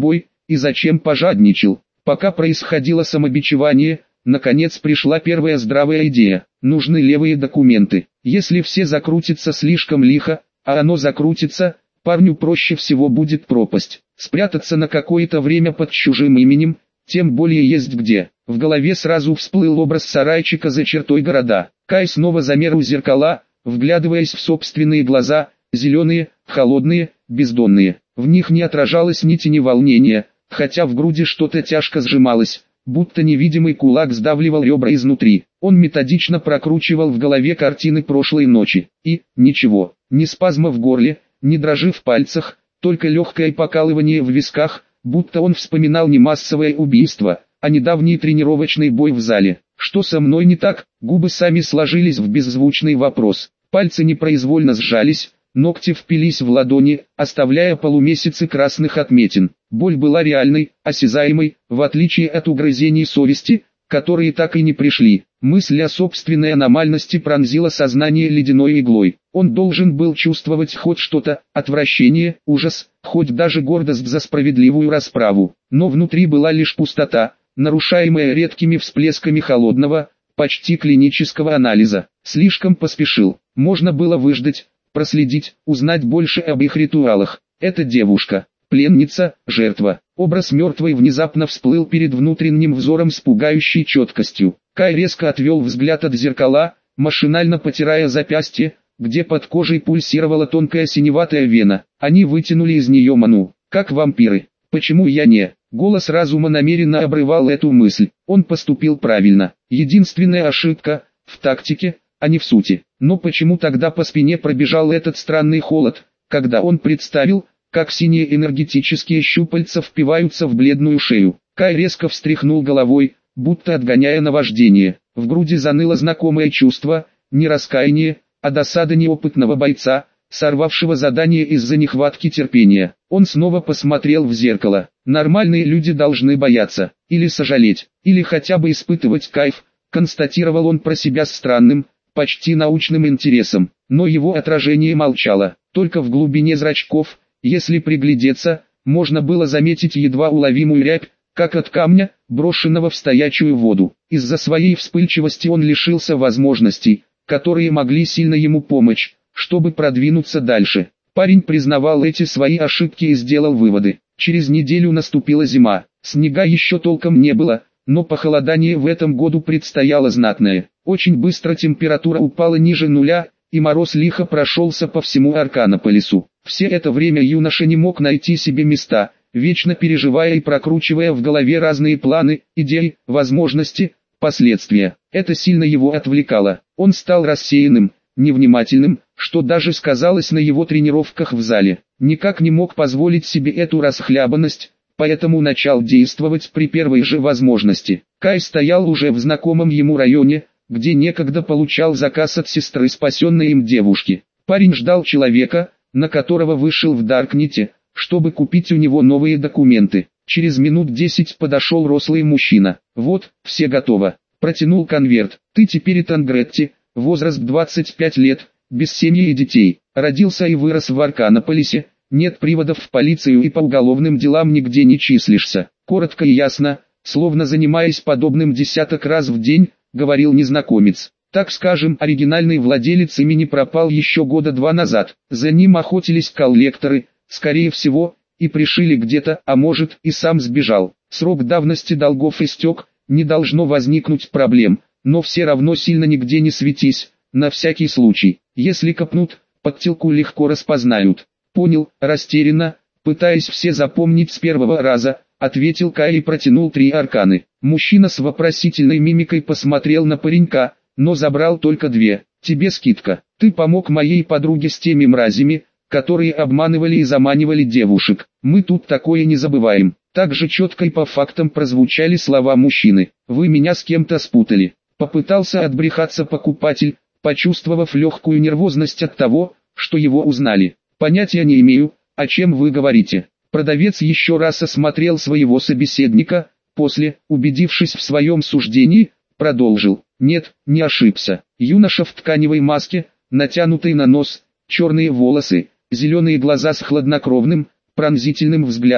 и зачем пожадничал. Пока происходило самобичевание, наконец пришла первая здравая идея. Нужны левые документы. Если все закрутится слишком лихо, а оно закрутится, парню проще всего будет пропасть. Спрятаться на какое-то время под чужим именем, тем более есть где. В голове сразу всплыл образ сарайчика за чертой города. Кай снова замер у зеркала, вглядываясь в собственные глаза, зеленые, холодные, бездонные. В них не отражалось ни тени волнения, хотя в груди что-то тяжко сжималось, будто невидимый кулак сдавливал ребра изнутри. Он методично прокручивал в голове картины прошлой ночи. И, ничего, ни спазма в горле, ни дрожи в пальцах, только легкое покалывание в висках, будто он вспоминал не массовое убийство, а недавний тренировочный бой в зале. Что со мной не так? Губы сами сложились в беззвучный вопрос. Пальцы непроизвольно сжались, ногти впились в ладони, оставляя полумесяцы красных отметин. Боль была реальной, осязаемой, в отличие от угрызений совести, которые так и не пришли. Мысль о собственной аномальности пронзила сознание ледяной иглой. Он должен был чувствовать хоть что-то, отвращение, ужас, хоть даже гордость за справедливую расправу. Но внутри была лишь пустота, нарушаемая редкими всплесками холодного, почти клинического анализа. Слишком поспешил. Можно было выждать, проследить, узнать больше об их ритуалах. Эта девушка, пленница, жертва. Образ мертвой внезапно всплыл перед внутренним взором с пугающей четкостью. Кай резко отвел взгляд от зеркала, машинально потирая запястье, где под кожей пульсировала тонкая синеватая вена. Они вытянули из нее ману, как вампиры. Почему я не? Голос разума намеренно обрывал эту мысль. Он поступил правильно. Единственная ошибка в тактике, а не в сути. Но почему тогда по спине пробежал этот странный холод, когда он представил, как синие энергетические щупальца впиваются в бледную шею? Кай резко встряхнул головой, будто отгоняя наваждение. В груди заныло знакомое чувство, не раскаяние, а досада неопытного бойца, сорвавшего задание из-за нехватки терпения. Он снова посмотрел в зеркало. Нормальные люди должны бояться, или сожалеть, или хотя бы испытывать кайф, констатировал он про себя с странным, почти научным интересом. Но его отражение молчало. Только в глубине зрачков, если приглядеться, можно было заметить едва уловимую рябь, как от камня, брошенного в стоячую воду. Из-за своей вспыльчивости он лишился возможностей, которые могли сильно ему помочь, чтобы продвинуться дальше. Парень признавал эти свои ошибки и сделал выводы. Через неделю наступила зима. Снега еще толком не было, но похолодание в этом году предстояло знатное. Очень быстро температура упала ниже нуля, и мороз лихо прошелся по всему Арканополису. Все это время юноша не мог найти себе места, вечно переживая и прокручивая в голове разные планы, идеи, возможности, последствия. Это сильно его отвлекало. Он стал рассеянным, невнимательным, что даже сказалось на его тренировках в зале. Никак не мог позволить себе эту расхлябанность, поэтому начал действовать при первой же возможности. Кай стоял уже в знакомом ему районе, где некогда получал заказ от сестры спасенной им девушки. Парень ждал человека, на которого вышел в Даркнете, чтобы купить у него новые документы. Через минут десять подошел рослый мужчина. «Вот, все готово». Протянул конверт. «Ты теперь Тангретти, возраст двадцать пять лет, без семьи и детей. Родился и вырос в Арканополисе, нет приводов в полицию и по уголовным делам нигде не числишься». Коротко и ясно, словно занимаясь подобным десяток раз в день, говорил незнакомец. Так скажем, оригинальный владелец имени пропал еще года два назад. За ним охотились коллекторы, скорее всего, и пришили где-то, а может и сам сбежал. Срок давности долгов истек, не должно возникнуть проблем, но все равно сильно нигде не светись, на всякий случай. Если копнут, подтелку легко распознают. Понял, растерянно, пытаясь все запомнить с первого раза, ответил Кай и протянул три арканы. Мужчина с вопросительной мимикой посмотрел на паренька, но забрал только две. «Тебе скидка. Ты помог моей подруге с теми мразями, которые обманывали и заманивали девушек. Мы тут такое не забываем». Так же четко и по фактам прозвучали слова мужчины. «Вы меня с кем-то спутали». Попытался отбрехаться покупатель, почувствовав легкую нервозность от того, что его узнали. «Понятия не имею, о чем вы говорите». Продавец еще раз осмотрел своего собеседника, после, убедившись в своем суждении, продолжил. «Нет, не ошибся». Юноша в тканевой маске, натянутый на нос, черные волосы, зеленые глаза с хладнокровным, пронзительным взглядом.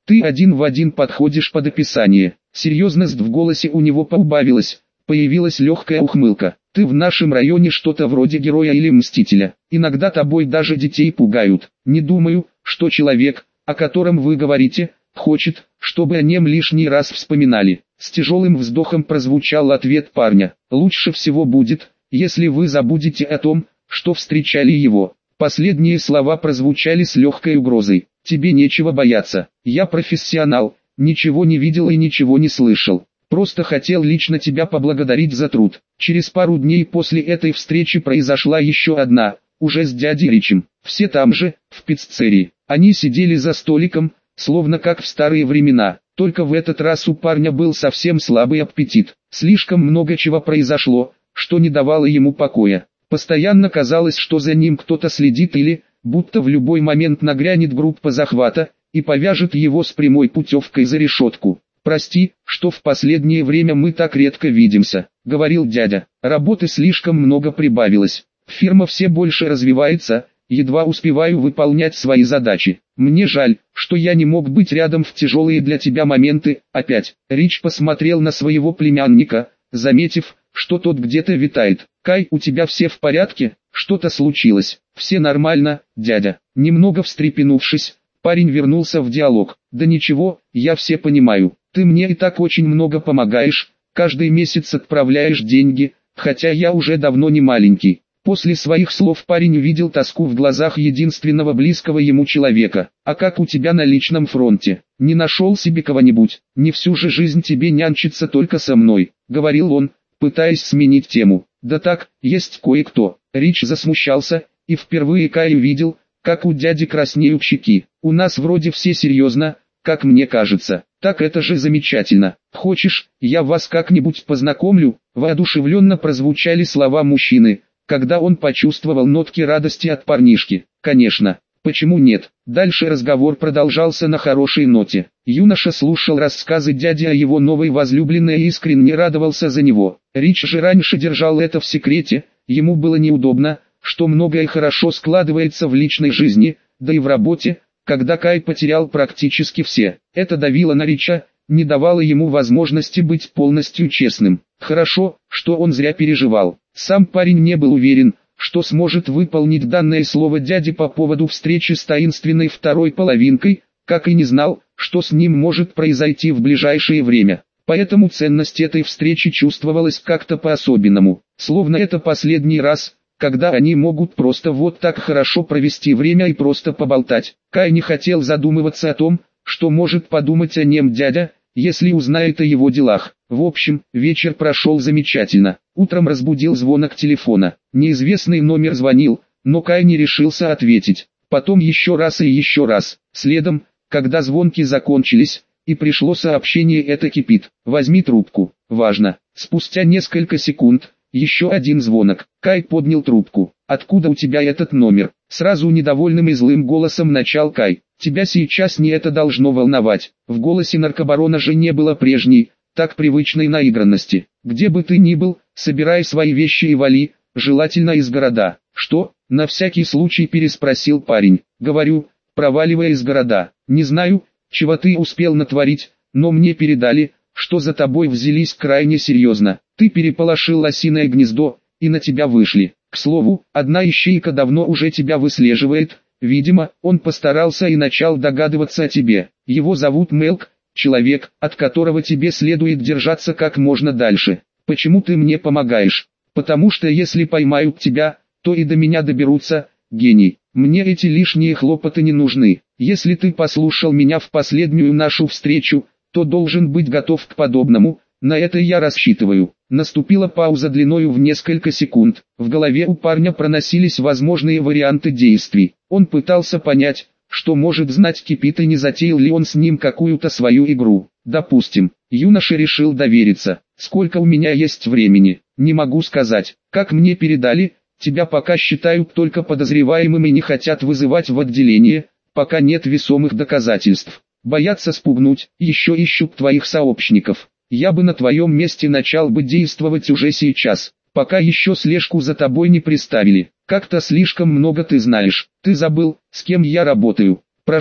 Ты один в один подходишь под описание. Серьезность в голосе у него поубавилась, появилась легкая ухмылка. Ты в нашем районе что-то вроде героя или мстителя. Иногда тобой даже детей пугают. Не думаю, что человек, о котором вы говорите, хочет, чтобы о нем лишний раз вспоминали. С тяжелым вздохом прозвучал ответ парня. Лучше всего будет, если вы забудете о том, что встречали его. Последние слова прозвучали с легкой угрозой. Тебе нечего бояться. Я профессионал, ничего не видел и ничего не слышал. Просто хотел лично тебя поблагодарить за труд. Через пару дней после этой встречи произошла еще одна, уже с дядей Ричем. Все там же, в пиццерии. Они сидели за столиком, словно как в старые времена. Только в этот раз у парня был совсем слабый аппетит. Слишком много чего произошло, что не давало ему покоя. Постоянно казалось, что за ним кто-то следит или, будто в любой момент нагрянет группа захвата, и повяжет его с прямой путевкой за решетку. «Прости, что в последнее время мы так редко видимся», — говорил дядя. «Работы слишком много прибавилось. Фирма все больше развивается, едва успеваю выполнять свои задачи. Мне жаль, что я не мог быть рядом в тяжелые для тебя моменты». Опять Рич посмотрел на своего племянника, заметив, что тот где-то витает. «Кай, у тебя все в порядке? Что-то случилось?» «Все нормально, дядя». Немного встрепенувшись, парень вернулся в диалог. «Да ничего, я все понимаю. Ты мне и так очень много помогаешь, каждый месяц отправляешь деньги, хотя я уже давно не маленький». После своих слов парень увидел тоску в глазах единственного близкого ему человека. «А как у тебя на личном фронте? Не нашел себе кого-нибудь? Не всю же жизнь тебе нянчиться только со мной», — говорил он, пытаясь сменить тему. «Да так, есть кое-кто». Рич засмущался, и впервые Кай увидел, как у дяди краснеют щеки. «У нас вроде все серьезно, как мне кажется». «Так это же замечательно. Хочешь, я вас как-нибудь познакомлю?» Воодушевленно прозвучали слова мужчины, когда он почувствовал нотки радости от парнишки. «Конечно, почему нет?» Дальше разговор продолжался на хорошей ноте. Юноша слушал рассказы дяди о его новой возлюбленной и искренне радовался за него. Рич же раньше держал это в секрете, ему было неудобно, что многое хорошо складывается в личной жизни, да и в работе, когда Кай потерял практически все. Это давило на Рича, не давало ему возможности быть полностью честным. Хорошо, что он зря переживал. Сам парень не был уверен, что сможет выполнить данное слово дяди по поводу встречи с таинственной второй половинкой, как и не знал, что с ним может произойти в ближайшее время. Поэтому ценность этой встречи чувствовалась как-то по-особенному, словно это последний раз, когда они могут просто вот так хорошо провести время и просто поболтать. Кай не хотел задумываться о том, что может подумать о нем дядя, если узнает о его делах. В общем, вечер прошел замечательно. Утром разбудил звонок телефона. Неизвестный номер звонил, но Кай не решился ответить. Потом еще раз и еще раз. Следом, когда звонки закончились, и пришло сообщение «Это кипит, возьми трубку, важно». Спустя несколько секунд, еще один звонок. Кай поднял трубку. «Откуда у тебя этот номер?» Сразу недовольным и злым голосом начал Кай. «Тебя сейчас не это должно волновать». В голосе наркобарона же не было прежней, так привычной наигранности. «Где бы ты ни был, собирай свои вещи и вали, желательно из города». «Что?» — на всякий случай переспросил парень. «Говорю, проваливай из города. Не знаю, чего ты успел натворить, но мне передали, что за тобой взялись крайне серьезно. Ты переполошил лосиное гнездо, и на тебя вышли. К слову, одна ищейка давно уже тебя выслеживает. Видимо, он постарался и начал догадываться о тебе. Его зовут Мелк, человек, от которого тебе следует держаться как можно дальше. Почему ты мне помогаешь? Потому что если поймают тебя, то и до меня доберутся, гений. Мне эти лишние хлопоты не нужны. Если ты послушал меня в последнюю нашу встречу, то должен быть готов к подобному, на это я рассчитываю». Наступила пауза длиною в несколько секунд. В голове у парня проносились возможные варианты действий. Он пытался понять, что может знать Кипит и не затеял ли он с ним какую-то свою игру. Допустим, юноша решил довериться. «Сколько у меня есть времени? Не могу сказать. Как мне передали, тебя пока считают только подозреваемым и не хотят вызывать в отделение, пока нет весомых доказательств. Боятся спугнуть, еще ищут твоих сообщников. Я бы на твоем месте начал бы действовать уже сейчас, пока еще слежку за тобой не приставили. Как-то слишком много ты знаешь. Ты забыл, с кем я работаю. Прошу,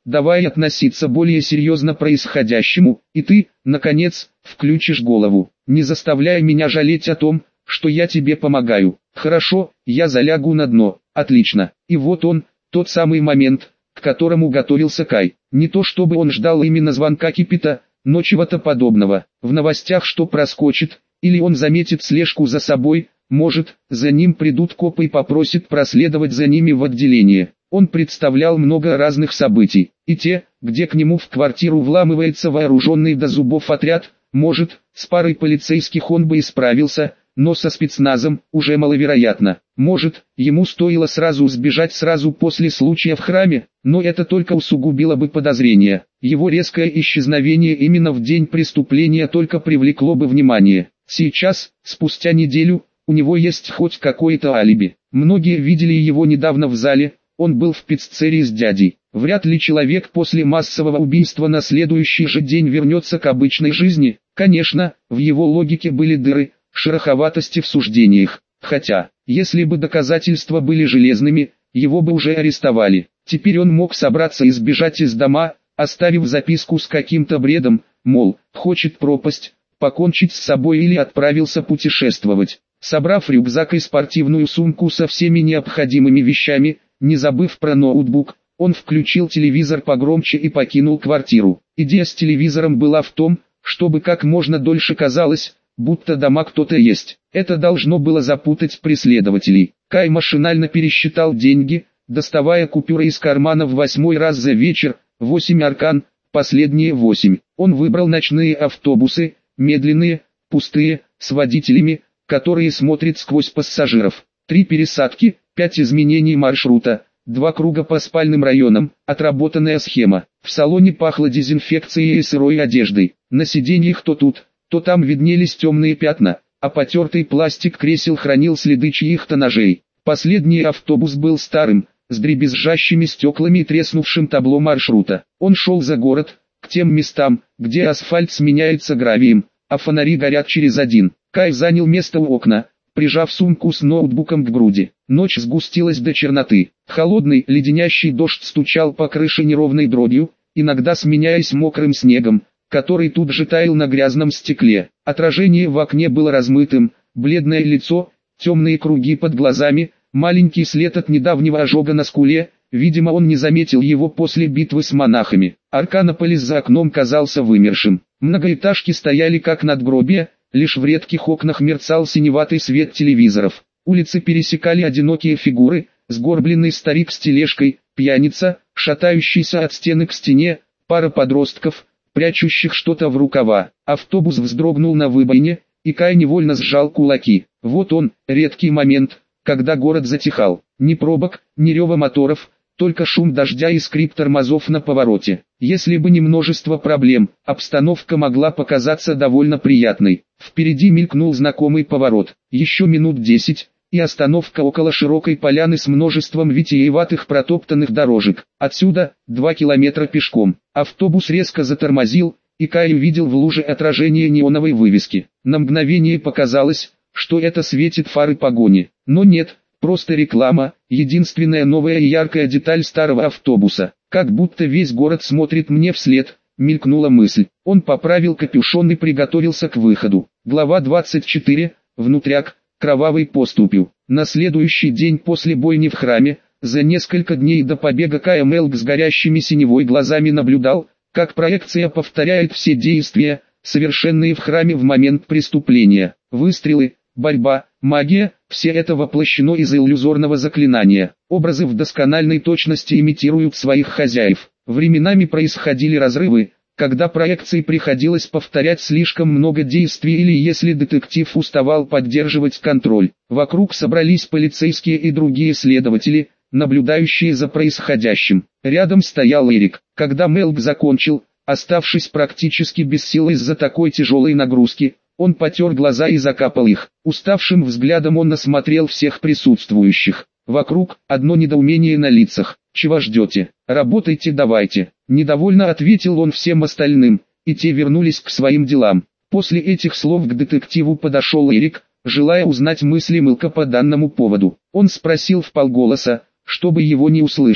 давай относиться более серьезно к происходящему, и ты, наконец, включишь голову. Не заставляй меня жалеть о том, что я тебе помогаю. Хорошо, я залягу на дно. Отлично. И вот он, тот самый момент, к которому готовился Кай. Не то чтобы он ждал именно звонка Кипита, но чего-то подобного. В новостях что проскочит, или он заметит слежку за собой, может, за ним придут копы и попросят проследовать за ними в отделение. Он представлял много разных событий, и те, где к нему в квартиру вламывается вооруженный до зубов отряд, может, с парой полицейских он бы и справился, но со спецназом уже маловероятно. Может, ему стоило сразу сбежать сразу после случая в храме, но это только усугубило бы подозрения. Его резкое исчезновение именно в день преступления только привлекло бы внимание. Сейчас, спустя неделю, у него есть хоть какое-то алиби. Многие видели его недавно в зале, он был в пиццерии с дядей. Вряд ли человек после массового убийства на следующий же день вернется к обычной жизни. Конечно, в его логике были дыры, шероховатости в суждениях. Хотя, если бы доказательства были железными, его бы уже арестовали. Теперь он мог собраться и сбежать из дома, оставив записку с каким-то бредом, мол, хочет пропасть, покончить с собой или отправился путешествовать. Собрав рюкзак и спортивную сумку со всеми необходимыми вещами, не забыв про ноутбук, он включил телевизор погромче и покинул квартиру. Идея с телевизором была в том, чтобы как можно дольше казалось, будто дома кто-то есть. Это должно было запутать преследователей. Кай машинально пересчитал деньги, доставая купюры из кармана в восьмой раз за вечер, восемь аркан, последние восемь. Он выбрал ночные автобусы, медленные, пустые, с водителями, которые смотрят сквозь пассажиров. Три пересадки, пять изменений маршрута, два круга по спальным районам, отработанная схема. В салоне пахло дезинфекцией и сырой одеждой. На сиденьях то тут, то там виднелись темные пятна, а потертый пластик кресел хранил следы чьих-то ножей. Последний автобус был старым, с дребезжащими стеклами и треснувшим табло маршрута. Он шел за город, к тем местам, где асфальт сменяется гравием, а фонари горят через один. Кай занял место у окна, прижав сумку с ноутбуком к груди. Ночь сгустилась до черноты. Холодный, леденящий дождь стучал по крыше неровной дробью, иногда сменяясь мокрым снегом, который тут же таял на грязном стекле. Отражение в окне было размытым, бледное лицо, темные круги под глазами, маленький след от недавнего ожога на скуле, видимо он не заметил его после битвы с монахами. Арканополис за окном казался вымершим. Многоэтажки стояли как надгробия, лишь в редких окнах мерцал синеватый свет телевизоров. Улицы пересекали одинокие фигуры, сгорбленный старик с тележкой, пьяница, шатающийся от стены к стене, пара подростков, прячущих что-то в рукава. Автобус вздрогнул на выбоине, и Кай невольно сжал кулаки. Вот он, редкий момент, когда город затихал. Ни пробок, ни рева моторов, только шум дождя и скрип тормозов на повороте. Если бы не множество проблем, обстановка могла показаться довольно приятной. Впереди мелькнул знакомый поворот. Еще минут десять, и остановка около широкой поляны с множеством витиеватых протоптанных дорожек. Отсюда, два километра пешком. Автобус резко затормозил, и Кай увидел в луже отражение неоновой вывески. На мгновение показалось, что это светит фары погони. Но нет, просто реклама, единственная новая и яркая деталь старого автобуса. Как будто весь город смотрит мне вслед, мелькнула мысль. Он поправил капюшон и приготовился к выходу. Глава двадцать четыре. Внутряк, кровавой поступью. На следующий день после бойни в храме, за несколько дней до побега Кай Мелк с горящими синевой глазами наблюдал, как проекция повторяет все действия, совершенные в храме в момент преступления. Выстрелы, борьба, магия, все это воплощено из иллюзорного заклинания. Образы в доскональной точности имитируют своих хозяев. Временами происходили разрывы, когда проекции приходилось повторять слишком много действий или если детектив уставал поддерживать контроль. Вокруг собрались полицейские и другие следователи, наблюдающие за происходящим. Рядом стоял Эрик. Когда Мелк закончил, оставшись практически без сил из-за такой тяжелой нагрузки, он потер глаза и закапал их. Уставшим взглядом он осмотрел всех присутствующих. Вокруг одно недоумение на лицах. «Чего ждете? Работайте давайте!» Недовольно ответил он всем остальным, и те вернулись к своим делам. После этих слов к детективу подошел Эрик, желая узнать мысли Мелка по данному поводу. Он спросил вполголоса, чтобы его не услышали.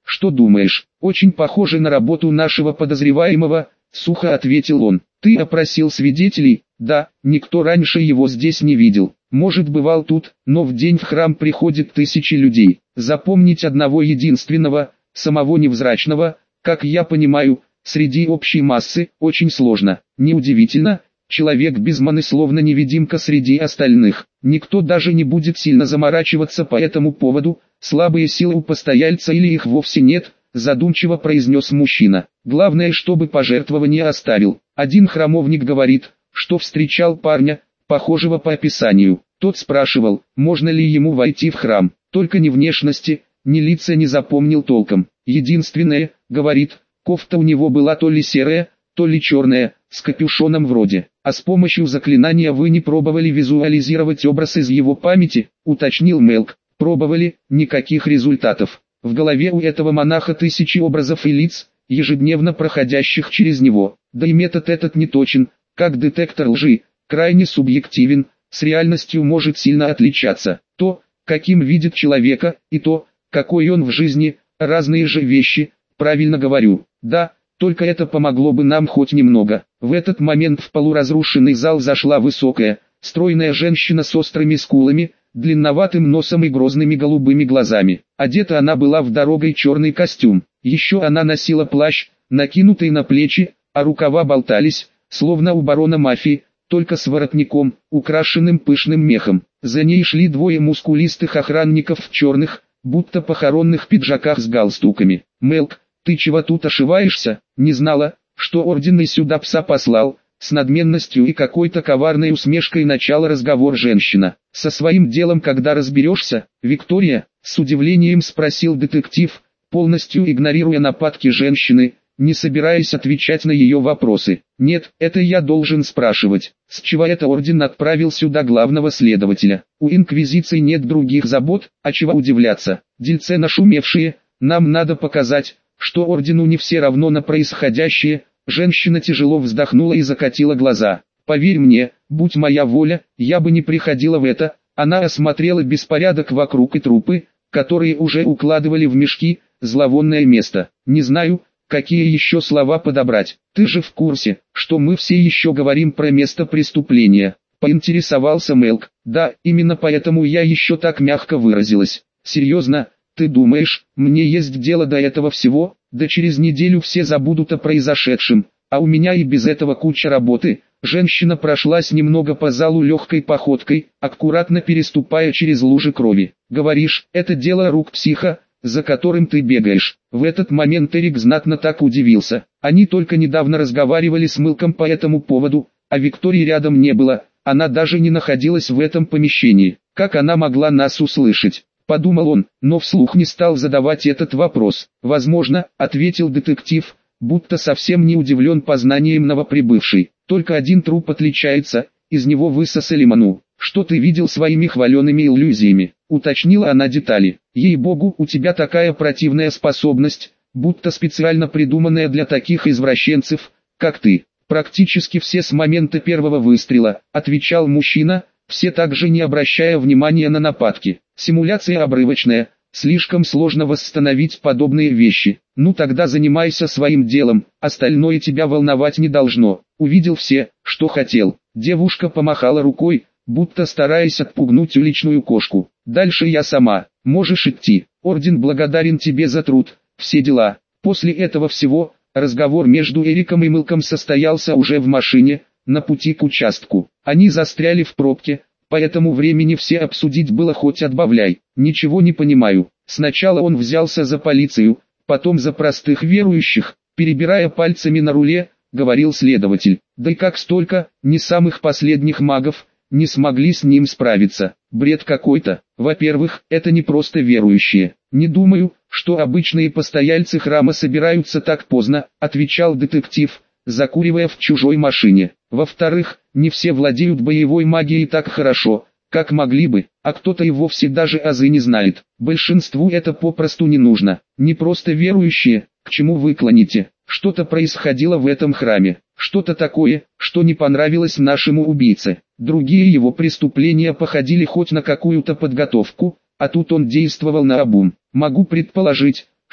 Что думаешь? Очень похоже на работу нашего подозреваемого, сухо ответил он. Ты опросил свидетелей? Да, никто раньше его здесь не видел. Может, бывал тут, но в день в храм приходит тысячи людей. Запомнить одного единственного, самого невзрачного, как я понимаю, среди общей массы, очень сложно. Неудивительно, человек без маны словно невидимка среди остальных. Никто даже не будет сильно заморачиваться по этому поводу, слабые силы у постояльца или их вовсе нет, задумчиво произнес мужчина. Главное, чтобы пожертвование оставил. Один храмовник говорит, что встречал парня, похожего по описанию. Тот спрашивал, можно ли ему войти в храм, только ни внешности, ни лица не запомнил толком. Единственное, говорит, кофта у него была то ли серая, то ли черная, с капюшоном вроде. А с помощью заклинания вы не пробовали визуализировать образ из его памяти, уточнил Мелк. Пробовали, никаких результатов. В голове у этого монаха тысячи образов и лиц, ежедневно проходящих через него. Да и метод этот не точен, как детектор лжи, крайне субъективен, с реальностью может сильно отличаться. То, каким видит человека, и то, какой он в жизни, разные же вещи, правильно говорю. Да, только это помогло бы нам хоть немного. В этот момент в полуразрушенный зал зашла высокая, стройная женщина с острыми скулами, длинноватым носом и грозными голубыми глазами. Одета она была в дорогой черный костюм. Еще она носила плащ, накинутый на плечи, а рукава болтались, словно у барона мафии, только с воротником, украшенным пышным мехом. За ней шли двое мускулистых охранников в черных, будто похоронных пиджаках с галстуками. «Мелк, ты чего тут ошиваешься? Не знала, что орден и сюда пса послал?» С надменностью и какой-то коварной усмешкой начала разговор женщина. «Со своим делом когда разберешься, Виктория?» С удивлением спросил детектив, полностью игнорируя нападки женщины, не собираясь отвечать на ее вопросы. «Нет, это я должен спрашивать, с чего это орден отправил сюда главного следователя? У инквизиции нет других забот, а чего удивляться? Дельцы нашумевшие, нам надо показать, что ордену не все равно на происходящее». Женщина тяжело вздохнула и закатила глаза. «Поверь мне, будь моя воля, я бы не приходила в это». Она осмотрела беспорядок вокруг и трупы, которые уже укладывали в мешки, зловонное место. «Не знаю, какие еще слова подобрать. Ты же в курсе, что мы все еще говорим про место преступления?» Поинтересовался Мелк. «Да, именно поэтому я еще так мягко выразилась. Серьезно, ты думаешь, мне есть дело до этого всего? Да через неделю все забудут о произошедшем, а у меня и без этого куча работы». Женщина прошлась немного по залу легкой походкой, аккуратно переступая через лужи крови. «Говоришь, это дело рук психа, за которым ты бегаешь». В этот момент Эрик знатно так удивился. Они только недавно разговаривали с Мелком по этому поводу, а Виктории рядом не было, она даже не находилась в этом помещении. Как она могла нас услышать? Подумал он, но вслух не стал задавать этот вопрос. «Возможно», — ответил детектив, будто совсем не удивлен познанием новоприбывшей. «Только один труп отличается, из него высосали ману. Что ты видел своими хваленными иллюзиями?» Уточнила она детали. «Ей-богу, у тебя такая противная способность, будто специально придуманная для таких извращенцев, как ты». «Практически все с момента первого выстрела», — отвечал мужчина, все также не обращая внимания на нападки. «Симуляция обрывочная, слишком сложно восстановить подобные вещи. Ну тогда занимайся своим делом, остальное тебя волновать не должно». Увидел все, что хотел. Девушка помахала рукой, будто стараясь отпугнуть уличную кошку. «Дальше я сама, можешь идти. Орден благодарен тебе за труд, все дела». После этого всего, разговор между Эриком и Мелком состоялся уже в машине, на пути к участку. Они застряли в пробке, поэтому времени все обсудить было хоть отбавляй. «Ничего не понимаю». Сначала он взялся за полицию, потом за простых верующих, перебирая пальцами на руле, говорил следователь. Да и как столько, не самых последних магов, не смогли с ним справиться. Бред какой-то. Во-первых, это не просто верующие. «Не думаю, что обычные постояльцы храма собираются так поздно», отвечал детектив, закуривая в чужой машине. «Во-вторых, не все владеют боевой магией так хорошо, как могли бы, а кто-то и вовсе даже азы не знает. Большинству это попросту не нужно. Не просто верующие, к чему вы клоните. Что-то происходило в этом храме, что-то такое, что не понравилось нашему убийце. Другие его преступления походили хоть на какую-то подготовку, а тут он действовал наобум. Могу предположить,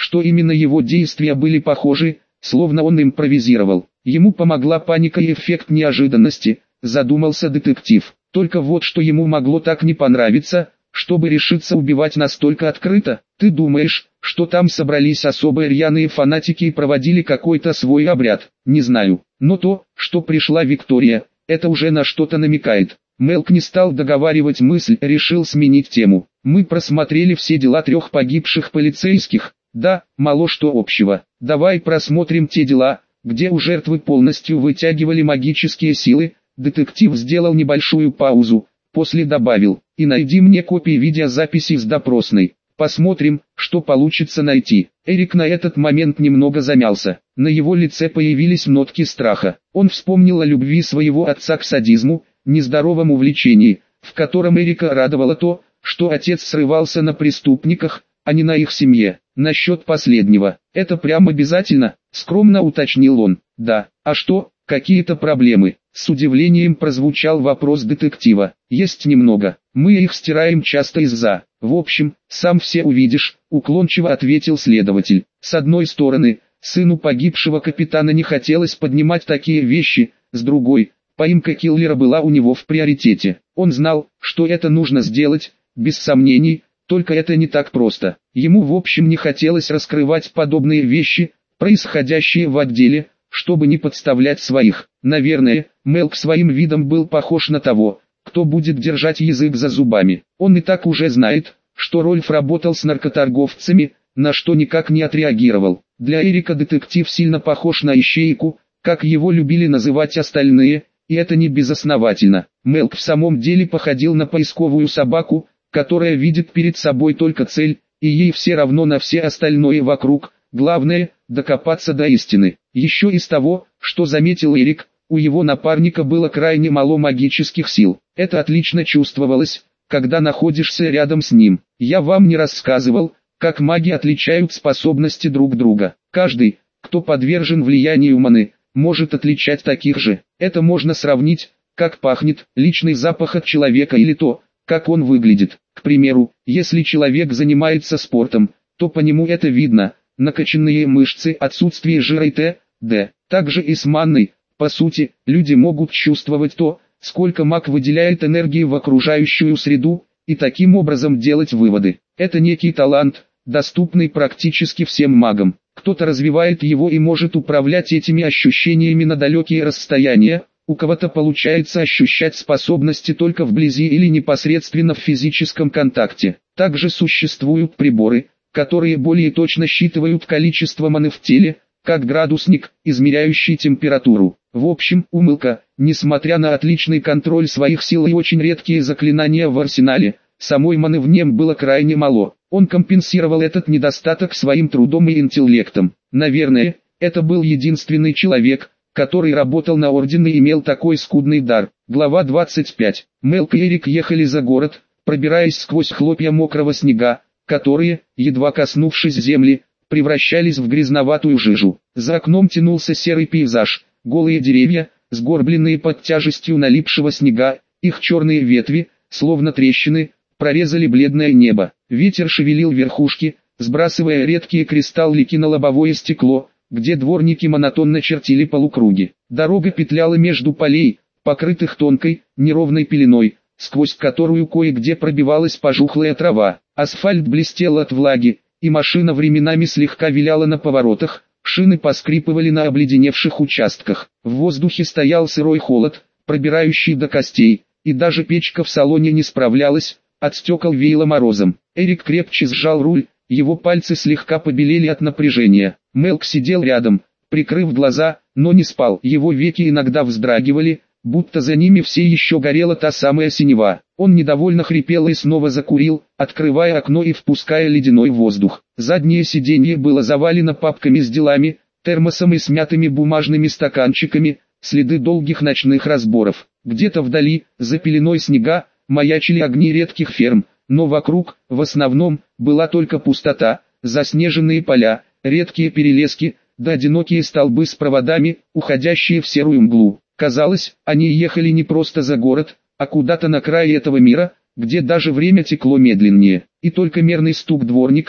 что именно его действия были похожи, словно он импровизировал. Ему помогла паника и эффект неожиданности, задумался детектив. Только вот что ему могло так не понравиться, чтобы решиться убивать настолько открыто. Ты думаешь, что там собрались особо рьяные фанатики и проводили какой-то свой обряд? Не знаю, но то, что пришла Виктория, это уже на что-то намекает. Мелк не стал договаривать мысль, решил сменить тему. Мы просмотрели все дела трех погибших полицейских. Да, мало что общего. Давай просмотрим те дела, где у жертвы полностью вытягивали магические силы. Детектив сделал небольшую паузу, после добавил: и найди мне копии видеозаписи с допросной. Посмотрим, что получится найти. Эрик на этот момент немного замялся. На его лице появились нотки страха. Он вспомнил о любви своего отца к садизму, нездоровом увлечении, в котором Эрика радовало то, что отец срывался на преступниках, а не на их семье. Насчет последнего, это прям обязательно, скромно уточнил он. Да, а что, какие-то проблемы? С удивлением прозвучал вопрос детектива. Есть немного, мы их стираем часто из-за. В общем, сам все увидишь, уклончиво ответил следователь. С одной стороны, сыну погибшего капитана не хотелось поднимать такие вещи, с другой, поимка киллера была у него в приоритете. Он знал, что это нужно сделать, без сомнений, только это не так просто. Ему в общем не хотелось раскрывать подобные вещи, происходящие в отделе, чтобы не подставлять своих. Наверное, Мелк своим видом был похож на того, кто будет держать язык за зубами. Он и так уже знает, что Рольф работал с наркоторговцами, на что никак не отреагировал. Для Эрика детектив сильно похож на ищейку, как его любили называть остальные, и это не безосновательно. Мелк в самом деле походил на поисковую собаку, которая видит перед собой только цель, и ей все равно на все остальное вокруг. Главное – докопаться до истины. Еще из того, что заметил Эрик, у его напарника было крайне мало магических сил. Это отлично чувствовалось, когда находишься рядом с ним. Я вам не рассказывал, как маги отличают способности друг друга. Каждый, кто подвержен влиянию маны, может отличать таких же. Это можно сравнить, как пахнет личный запах от человека или то, как он выглядит. К примеру, если человек занимается спортом, то по нему это видно. Накачанные мышцы, отсутствие жира и т.д. Также и с манной. По сути, люди могут чувствовать то, сколько маг выделяет энергии в окружающую среду, и таким образом делать выводы. Это некий талант, доступный практически всем магам. Кто-то развивает его и может управлять этими ощущениями на далекие расстояния, у кого-то получается ощущать способности только вблизи или непосредственно в физическом контакте. Также существуют приборы, которые более точно считывают количество маны в теле, как градусник, измеряющий температуру. В общем, у Мелка, несмотря на отличный контроль своих сил и очень редкие заклинания в арсенале, самой маны в нем было крайне мало. Он компенсировал этот недостаток своим трудом и интеллектом. Наверное, это был единственный человек, который работал на Орден и имел такой скудный дар. Глава двадцать пять. Мелк и Эрик ехали за город, пробираясь сквозь хлопья мокрого снега, которые, едва коснувшись земли, превращались в грязноватую жижу. За окном тянулся серый пейзаж, голые деревья, сгорбленные под тяжестью налипшего снега, их черные ветви, словно трещины, прорезали бледное небо. Ветер шевелил верхушки, сбрасывая редкие кристаллики на лобовое стекло, где дворники монотонно чертили полукруги. Дорога петляла между полей, покрытых тонкой, неровной пеленой, сквозь которую кое-где пробивалась пожухлая трава. Асфальт блестел от влаги, и машина временами слегка виляла на поворотах, шины поскрипывали на обледеневших участках. В воздухе стоял сырой холод, пробирающий до костей, и даже печка в салоне не справлялась, от стекол веяло морозом. Эрик крепче сжал руль, его пальцы слегка побелели от напряжения. Мелк сидел рядом, прикрыв глаза, но не спал. Его веки иногда вздрагивали, будто за ними все еще горела та самая синева. Он недовольно хрипел и снова закурил, открывая окно и впуская ледяной воздух. Заднее сиденье было завалено папками с делами, термосом и смятыми бумажными стаканчиками, следы долгих ночных разборов. Где-то вдали, за пеленой снега, маячили огни редких ферм, но вокруг, в основном, была только пустота, заснеженные поля, редкие перелески, да одинокие столбы с проводами, уходящие в серую мглу. Казалось, они ехали не просто за город, а куда-то на край этого мира, где даже время текло медленнее, и только мерный стук дворников,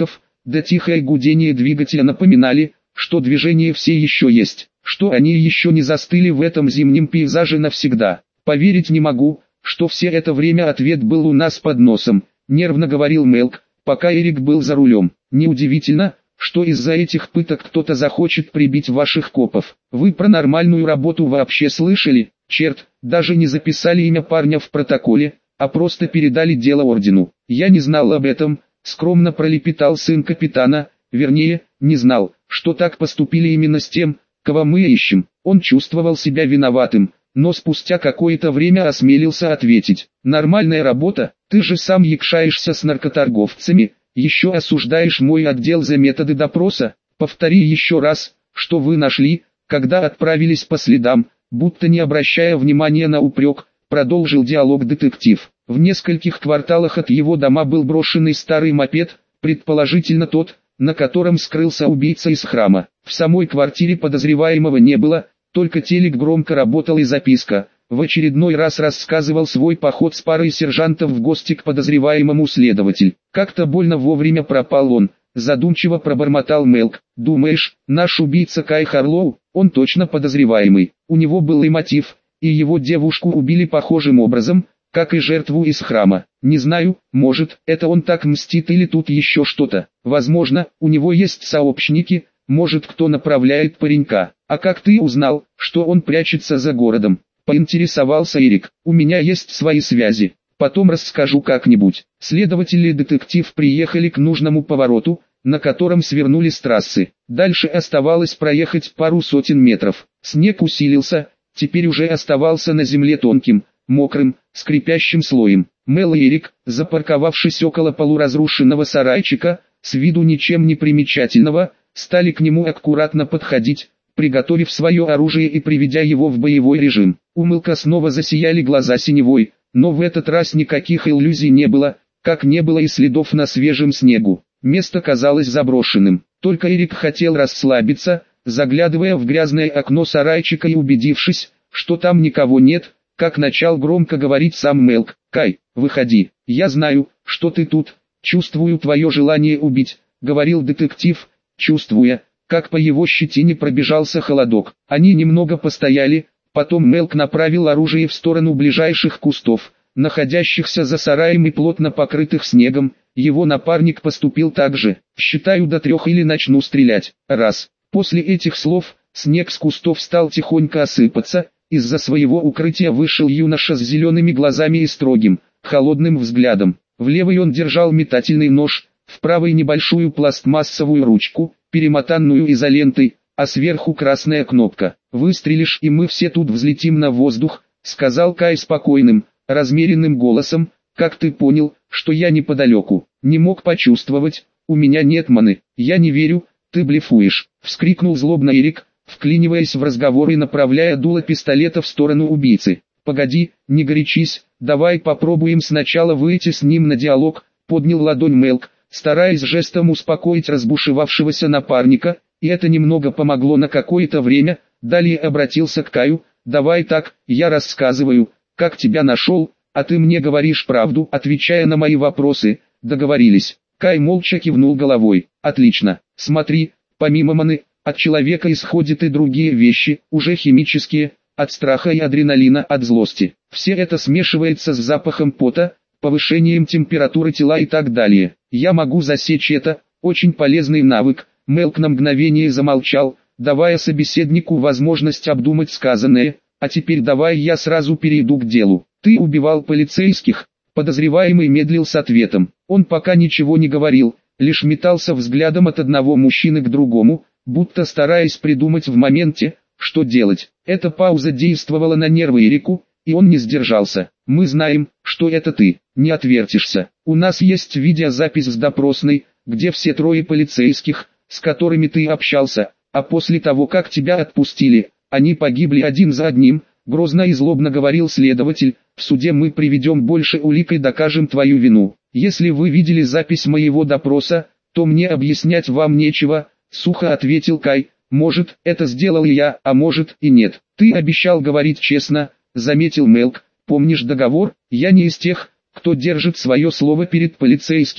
да тихое гудение двигателя напоминали, что движение все еще есть, что они еще не застыли в этом зимнем пейзаже навсегда. «Поверить не могу, что все это время ответ был у нас под носом», — нервно говорил Мелк, пока Эрик был за рулем. «Неудивительно, что из-за этих пыток кто-то захочет прибить ваших копов. Вы про нормальную работу вообще слышали? Черт, даже не записали имя парня в протоколе, а просто передали дело ордену. Я не знал об этом», — скромно пролепетал сын капитана, вернее, не знал, что так поступили именно с тем, кого мы ищем. Он чувствовал себя виноватым, но спустя какое-то время осмелился ответить: «Нормальная работа, ты же сам якшаешься с наркоторговцами, еще осуждаешь мой отдел за методы допроса. Повтори еще раз, что вы нашли, когда отправились по следам», будто не обращая внимания на упрек, продолжил диалог детектив. В нескольких кварталах от его дома был брошенный старый мопед, предположительно тот, на котором скрылся убийца из храма. В самой квартире подозреваемого не было, только телек громко работал и записка. В очередной раз рассказывал свой поход с парой сержантов в гости к подозреваемому следователь. «Как-то больно вовремя пропал он», задумчиво пробормотал Мелк. «Думаешь, наш убийца Кай Харлоу? Он точно подозреваемый. У него был и мотив, и его девушку убили похожим образом, как и жертву из храма. Не знаю, может, это он так мстит или тут еще что-то. Возможно, у него есть сообщники, может кто направляет паренька. А как ты узнал, что он прячется за городом?» Поинтересовался Эрик. «У меня есть свои связи. Потом расскажу как-нибудь». Следователь и детектив приехали к нужному повороту, на котором свернули с трассы. Дальше оставалось проехать пару сотен метров. Снег усилился, теперь уже оставался на земле тонким, мокрым, скрипящим слоем. Мел и Эрик, запарковавшись около полуразрушенного сарайчика, с виду ничем не примечательного, стали к нему аккуратно подходить, приготовив свое оружие и приведя его в боевой режим. У Мелка снова засияли глаза синевой, но в этот раз никаких иллюзий не было, как не было и следов на свежем снегу. Место казалось заброшенным, только Эрик хотел расслабиться, заглядывая в грязное окно сарайчика и убедившись, что там никого нет, как начал громко говорить сам Мелк. «Кай, выходи, я знаю, что ты тут, чувствую твое желание убить», — говорил детектив, чувствуя, как по его щетине пробежался холодок. Они немного постояли, потом Мелк направил оружие в сторону ближайших кустов, находящихся за сараем и плотно покрытых снегом. Его напарник поступил так же. «Считаю до трех или начну стрелять. Раз». После этих слов, снег с кустов стал тихонько осыпаться, из-за своего укрытия вышел юноша с зелеными глазами и строгим, холодным взглядом. В левой он держал метательный нож, в правой небольшую пластмассовую ручку, перемотанную изолентой, а сверху красная кнопка. «Выстрелишь, и мы все тут взлетим на воздух», — сказал Кай спокойным, размеренным голосом. «Как ты понял, что я неподалеку? Не мог почувствовать, у меня нет маны». «Я не верю, ты блефуешь», — вскрикнул злобно Эрик, вклиниваясь в разговор и направляя дуло пистолета в сторону убийцы. «Погоди, не горячись, давай попробуем сначала выйти с ним на диалог», — поднял ладонь Мелк, стараясь жестом успокоить разбушевавшегося напарника, и это немного помогло на какое-то время. Далее обратился к Каю. «Давай так, я рассказываю, как тебя нашел, а ты мне говоришь правду, отвечая на мои вопросы. Договорились?» Кай молча кивнул головой. «Отлично. Смотри, помимо маны, от человека исходят и другие вещи, уже химические, от страха и адреналина, от злости. Все это смешивается с запахом пота, повышением температуры тела и так далее. Я могу засечь это, очень полезный навык». Мелк на мгновение замолчал, давая собеседнику возможность обдумать сказанное. «А теперь давай я сразу перейду к делу. Ты убивал полицейских?» Подозреваемый медлил с ответом. Он пока ничего не говорил, лишь метался взглядом от одного мужчины к другому, будто стараясь придумать в моменте, что делать. Эта пауза действовала на нервы Эрику, и он не сдержался. «Мы знаем, что это ты, не отвертишься. У нас есть видеозапись с допросной, где все трое полицейских, с которыми ты общался, а после того как тебя отпустили, они погибли один за одним», — грозно и злобно говорил следователь. «В суде мы приведем больше улик и докажем твою вину. Если вы видели запись моего допроса, то мне объяснять вам нечего», — сухо ответил Кай. «Может, это сделал и я, а может и нет. Ты обещал говорить честно», — заметил Мелк. «Помнишь договор? Я не из тех, кто держит свое слово перед полицейскими»,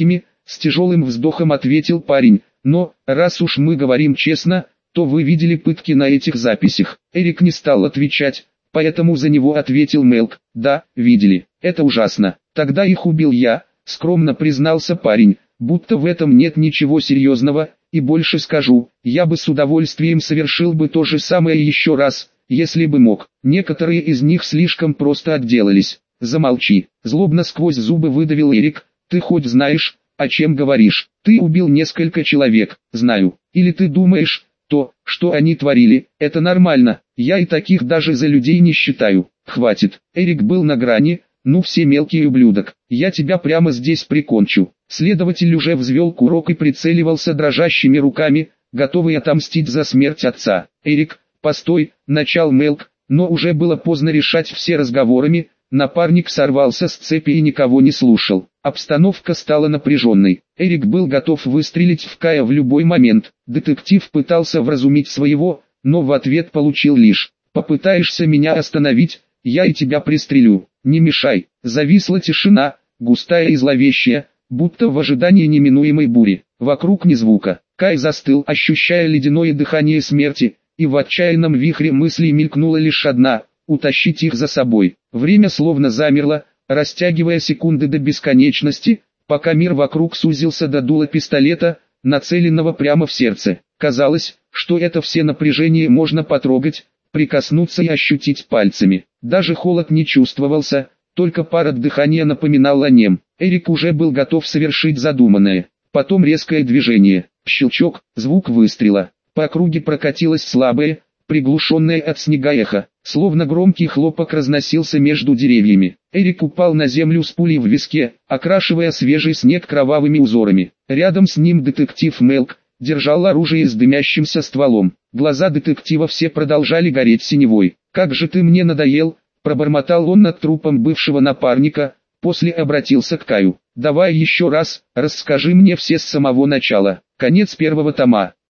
с тяжелым вздохом ответил парень, но, раз уж мы говорим честно, то вы видели пытки на этих записях. Эрик не стал отвечать, поэтому за него ответил Мелк. Да, видели, это ужасно. Тогда их убил я, скромно признался парень, будто в этом нет ничего серьезного, и больше скажу, я бы с удовольствием совершил бы то же самое еще раз, если бы мог. Некоторые из них слишком просто отделались. Замолчи, злобно сквозь зубы выдавил Эрик, ты хоть знаешь, о чем говоришь? Ты убил несколько человек, знаю. Или ты думаешь, то, что они творили, это нормально? Я и таких даже за людей не считаю. Хватит. Эрик был на грани. Ну все мелкий ублюдок, я тебя прямо здесь прикончу. Следователь уже взвел курок и прицеливался дрожащими руками, готовый отомстить за смерть отца. Эрик, постой, начал Мелк, но уже было поздно решать все разговорами. Напарник сорвался с цепи и никого не слушал. Обстановка стала напряженной. Эрик был готов выстрелить в Кая в любой момент. Детектив пытался вразумить своего, но в ответ получил лишь: «Попытаешься меня остановить, я и тебя пристрелю. Не мешай». Зависла тишина, густая и зловещая, будто в ожидании неминуемой бури. Вокруг ни звука. Кай застыл, ощущая ледяное дыхание смерти, и в отчаянном вихре мыслей мелькнула лишь одна — утащить их за собой. Время словно замерло, растягивая секунды до бесконечности, пока мир вокруг сузился до дула пистолета, нацеленного прямо в сердце. Казалось, что это все напряжение можно потрогать, прикоснуться и ощутить пальцами. Даже холод не чувствовался, только пар от дыхания напоминал о нем. Эрик уже был готов совершить задуманное. Потом резкое движение, щелчок, звук выстрела. По округе прокатилось слабое, приглушенное от снега эхо, словно громкий хлопок разносился между деревьями. Эрик упал на землю с пулей в виске, окрашивая свежий снег кровавыми узорами. Рядом с ним детектив Мелк держал оружие с дымящимся стволом. Глаза детектива все продолжали гореть синевой. «Как же ты мне надоел!» – пробормотал он над трупом бывшего напарника, после обратился к Каю. «Давай еще раз, расскажи мне все с самого начала». Конец первого тома.